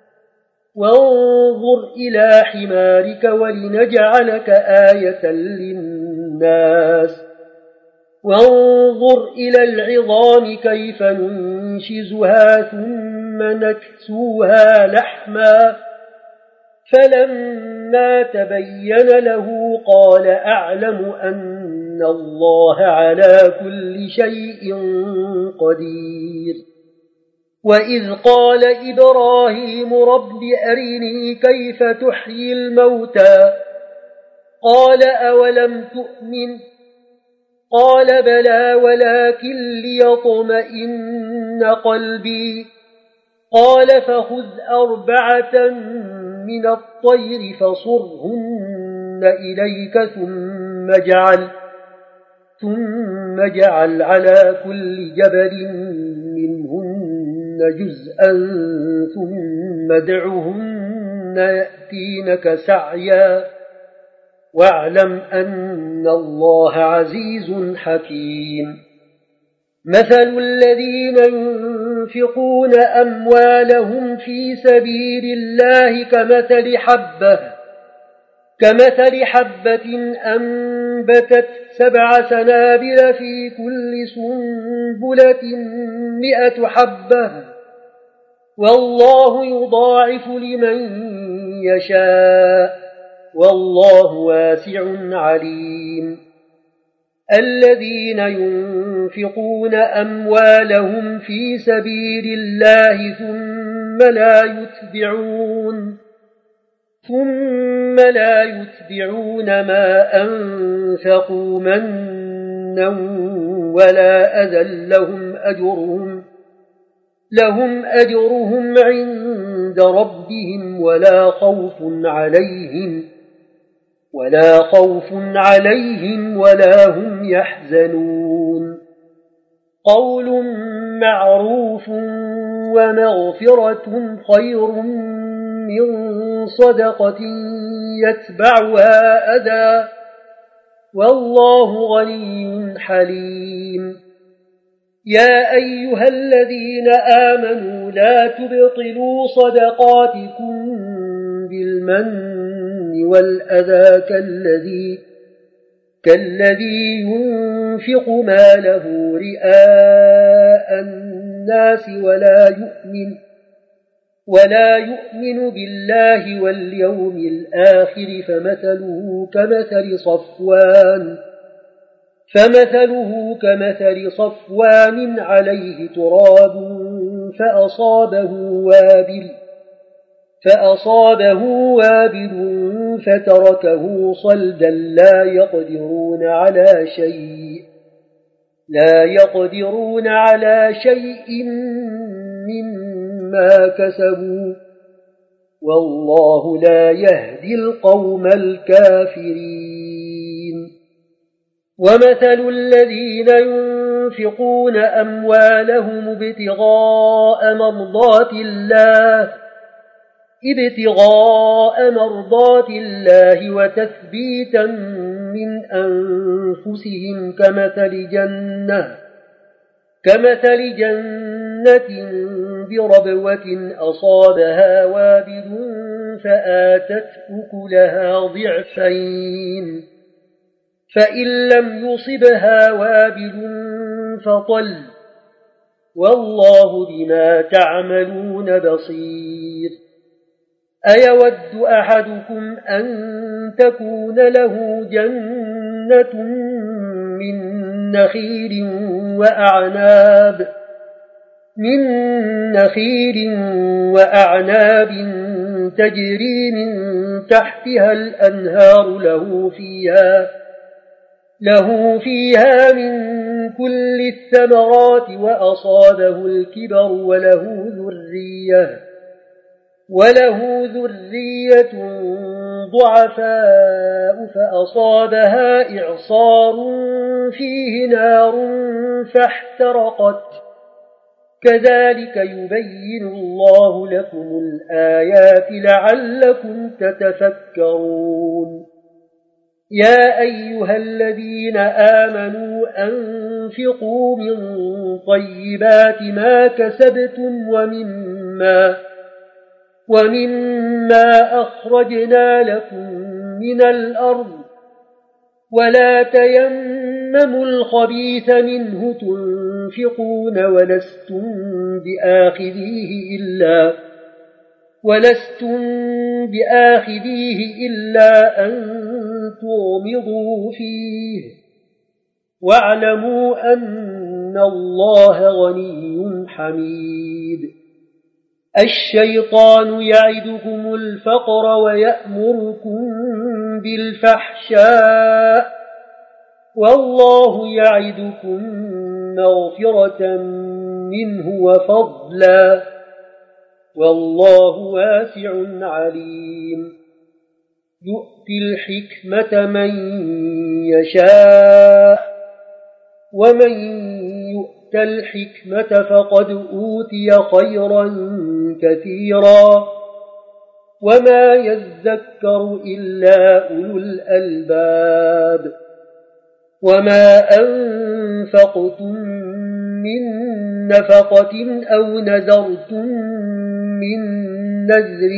وانظر إلى حمارك ولنجعلك آية للناس وانظر إلى العظام كيف ننشزها ثم نكسوها لحما فلما تبين له قال أعلم أن الله على كل شيء قدير وإذ قال إبراهيم رب أرني كيف تحيي الموتى قال أولم تؤمن قال بلى ولكن ليطمئن قلبي قال فخذ أربعة من الطير فصرهن إليك ثم جعل ثم جعل على كل جبل منهن جزءا ثم ادعهن يأتينك سعيا واعلم أن الله عزيز حكيم مثل الذين ينفقون أموالهم في سبيل الله كمثل حبة كمثل حبة أنبتت سبع سنابل في كل سنبلة مئة حبة والله يضاعف لمن يشاء والله واسع عليم الذين ينفقون أموالهم في سبيل الله ثم لا يتبعون ثم لا يتبعون ما أنفقوا منا ولا أذى لهم أجرهم لهم أجرهم عند ربهم ولا خوف عليهم ولا خوف عليهم ولا هم يحزنون قول معروف ومغفرة خير من صدقة يتبعها أذى والله غني حليم يا أيها الذين آمنوا لا تبطلوا صدقاتكم بالمن والأذى كالذي كالذي ينفق ماله رئاء الناس ولا يؤمن ولا يؤمن بالله واليوم الآخر فمثله كمثل صفوان فمثله كمثل صفوان عليه تراب فأصابه وابل فأصابه وابل فتركه صلدا لا يقدرون على شيء لا يقدرون على شيء مما كسبوا والله لا يهدي القوم الكافرين ومثل الذين ينفقون أموالهم ابتغاء مرضات الله ابتغاء مرضات الله وتثبيتا من أنفسهم كمثل جنة كمثل جنة بربوة أصابها وابل فآتت أكلها ضعفين فإن لم يصبها وابل فطل والله بما تعملون بصير أيود أحدكم أن تكون له جنة من نخيل وأعناب من نخيل وأعناب تجري من تحتها الأنهار له فيها له فيها من كل الثمرات وأصابه الكبر وله ذرية وله ذرية ضعفاء فأصابها إعصار فيه نار فاحترقت كذلك يبين الله لكم الآيات لعلكم تتفكرون يا أيها الذين آمنوا أنفقوا من طيبات ما كسبتم ومما ومما أخرجنا لكم من الأرض ولا تيمموا الخبيث منه تنفقون ولستم بآخذيه إلا ولستم بآخذيه إلا أن تغمضوا فيه واعلموا أن الله غني حميد الشيطان يعدكم الفقر ويأمركم بالفحشاء والله يعدكم مغفرة منه وفضلا والله واسع عليم يؤتي الحكمة من يشاء ومن يؤت الحكمة فقد أوتي خيرا كثيرا وما يذكر إلا أولو الألباب وما أنفقتم من نفقة أو نذرتم من نذر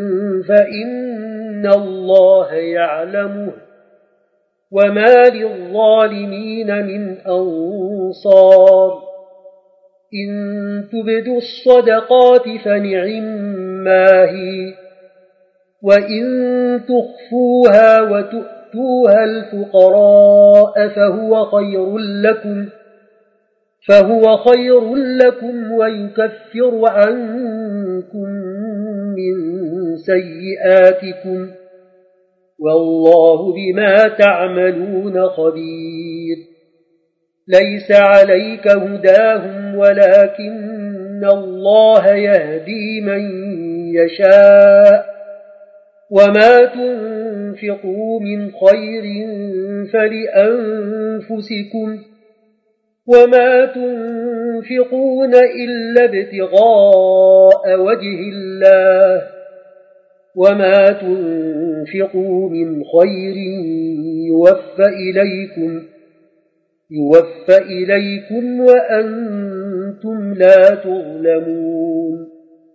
فإن الله يعلمه وما للظالمين من أنصار إن تبدوا الصدقات فنعما هي وإن تخفوها وتؤتوها الفقراء فهو خير لكم فهو خير لكم ويكفر عنكم من سيئاتكم والله بما تعملون خبير ليس عليك هداهم ولكن الله يهدي من يشاء وما تنفقوا من خير فلأنفسكم وما تنفقون إلا ابتغاء وجه الله وما تنفقوا من خير يوفى إليكم يوفى إليكم وأنتم لا تظلمون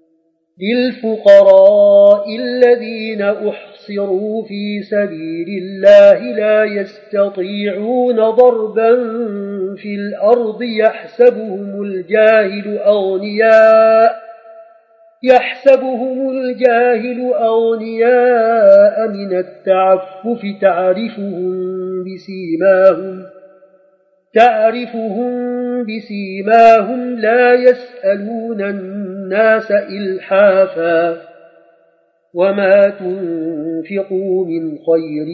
للفقراء الذين أحصروا في سبيل الله لا يستطيعون ضربا في الأرض يحسبهم الجاهل أغنياء يحسبهم الجاهل أغنياء من التعفف تعرفهم بسيماهم تعرفهم بسيماهم لا يسألون الناس إلحافا وما تنفقوا من خير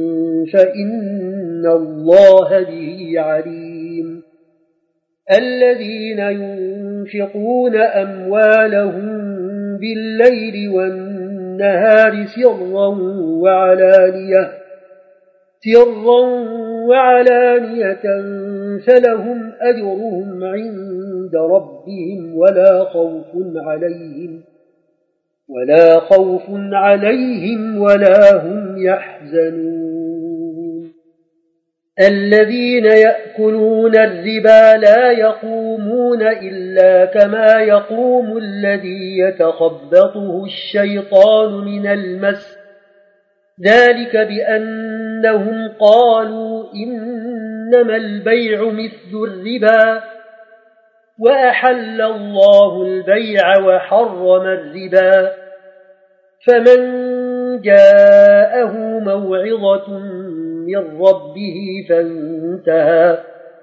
فإن الله به عليم الذين ينفقون أموالهم بالليل والنهار سرا وعلانية سرا وعلانية فلهم أجرهم عند ربهم ولا خوف عليهم ولا خوف عليهم ولا هم يحزنون الذين يأكلون الربا لا يقومون إلا كما يقوم الذي يتخبطه الشيطان من المس ذلك بأنهم قالوا إنما البيع مثل الربا وأحل الله البيع وحرم الربا فمن جاءه موعظة من ربه فانتهى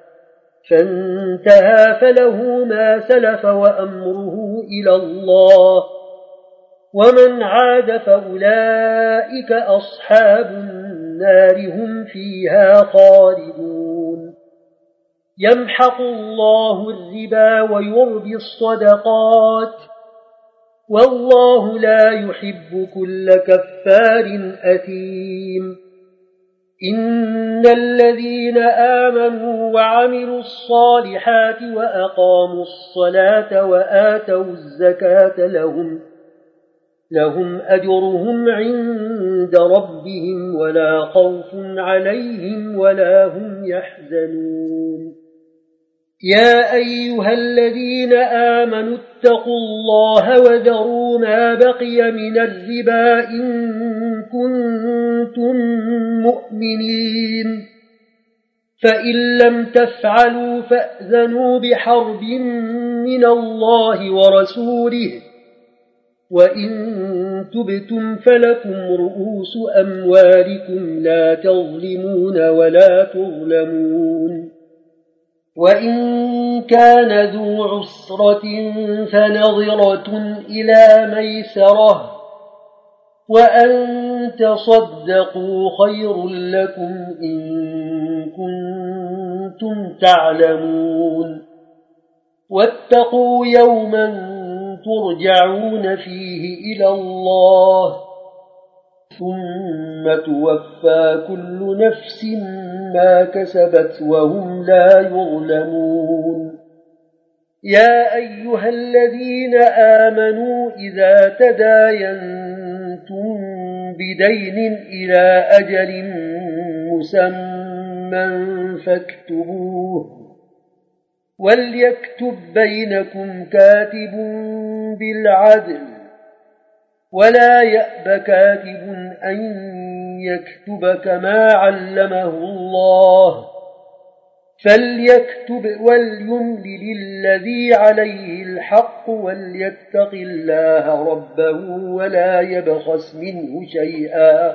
فانتهى فله ما سلف وأمره إلى الله ومن عاد فأولئك أصحاب النار هم فيها خالدون يمحق الله الربا ويربي الصدقات والله لا يحب كل كفار أثيم إن الذين آمنوا وعملوا الصالحات وأقاموا الصلاة وآتوا الزكاة لهم لهم أجرهم عند ربهم ولا خوف عليهم ولا هم يحزنون يا أيها الذين آمنوا اتقوا الله وذروا ما بقي من الربا إن كنتم مؤمنين فإن لم تفعلوا فأذنوا بحرب من الله ورسوله وإن تبتم فلكم رؤوس أموالكم لا تظلمون ولا تظلمون وإن كان ذو عسرة فنظرة إلى ميسرة وأن تصدقوا خير لكم إن كنتم تعلمون واتقوا يوما ترجعون فيه إلى الله ثم توفى كل نفس ما كسبت وهم لا يظلمون. يا أيها الذين آمنوا إذا تداينتم بدين إلى أجل مسمى فاكتبوه، وليكتب بينكم كاتب بالعدل، ولا يأب كاتب أن يكتب كما علمه الله، فليكتب وليملل الذي عليه الحق وليتق الله ربه ولا يبخس منه شيئا،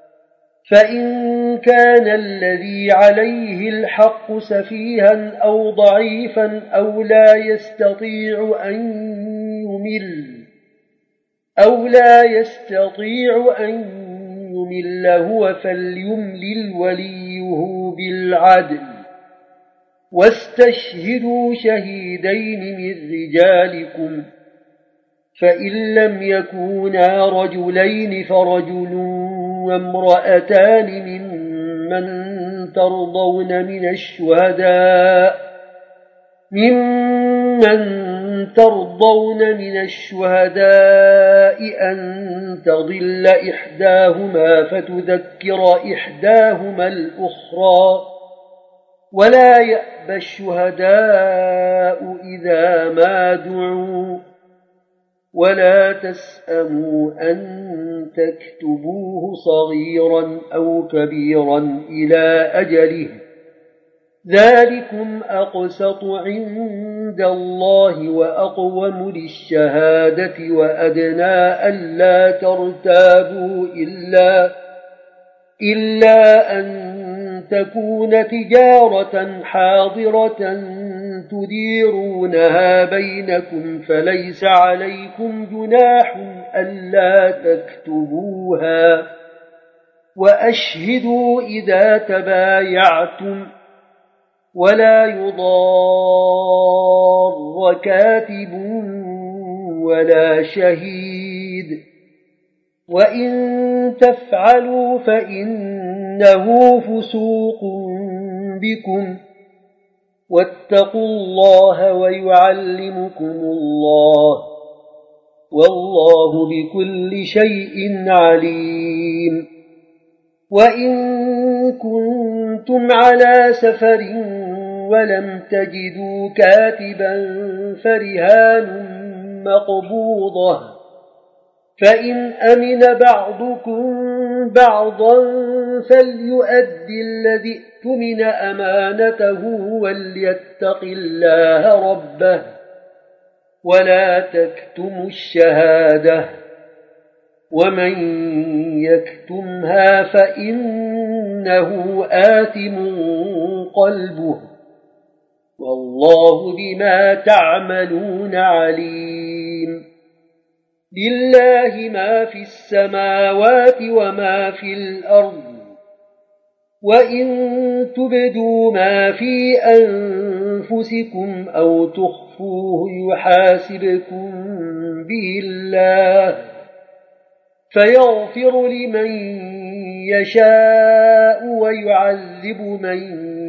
فإن كان الذي عليه الحق سفيها أو ضعيفا أو لا يستطيع أن يمل أو لا يستطيع أن يمل هو فليملل وليه بالعدل، واستشهدوا شهيدين من رجالكم، فإن لم يكونا رجلين فرجل وامرأتان ممن ترضون من الشهداء ممن ترضون من الشهداء أن تضل إحداهما فتذكر إحداهما الأخرى، ولا يأبى الشهداء إذا ما دعوا، ولا تسأموا أن تكتبوه صغيرا أو كبيرا إلى أجله، ذلكم أقسط عند الله وأقوم للشهادة وأدنى ألا ترتابوا إلا, إلا أن تكون تجارة حاضرة تديرونها بينكم فليس عليكم جناح ألا تكتبوها، وأشهدوا إذا تبايعتم، ولا يضار كاتب ولا شهيد، وإن تفعلوا فإنه فسوق بكم، واتقوا الله ويعلمكم الله، والله بكل شيء عليم. وإن كنتم على سفر ولم تجدوا كاتبا فرهان مقبوضة، فإن أمن بعضكم بعضا فليؤدي الذي اؤتمن أمانته وليتق الله ربه، ولا تكتموا الشهادة، ومن يكتمها فإنه آثم قلبه، والله بما تعملون عليم. لله ما في السماوات وما في الأرض، وإن تبدوا ما في أنفسكم أو تخفوه يحاسبكم به الله، فيغفر لمن يشاء ويعذب من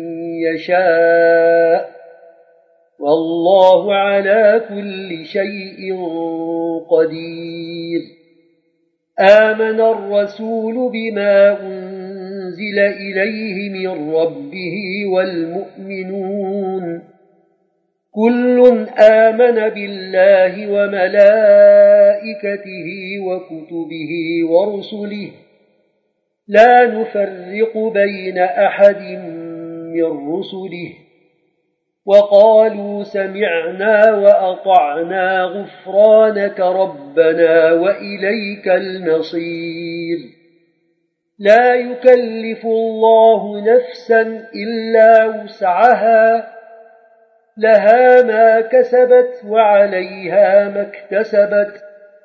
يشاء، والله على كل شيء قدير. آمن الرسول بما أنزل إليه من ربه والمؤمنون كل آمن بالله وملائكته وكتبه ورسله لا نفرق بين أحد من رسله، وقالوا سمعنا وأطعنا غفرانك ربنا وإليك المصير. لا يكلف الله نفسا إلا وسعها، لها ما كسبت وعليها ما اكتسبت،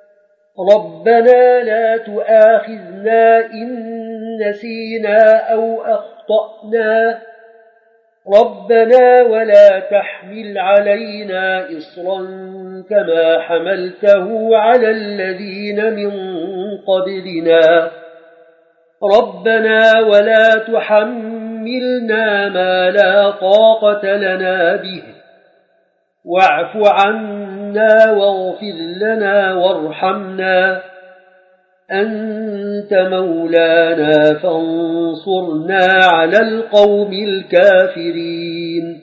ربنا لا تؤاخذنا إن نسينا أو أخطأنا، ربنا ولا تحمل علينا إصرا كما حملته على الذين من قبلنا، ربنا ولا تحملنا ما لا طاقة لنا به واعف عنا واغفر لنا وارحمنا أنت مولانا فانصرنا على القوم الكافرين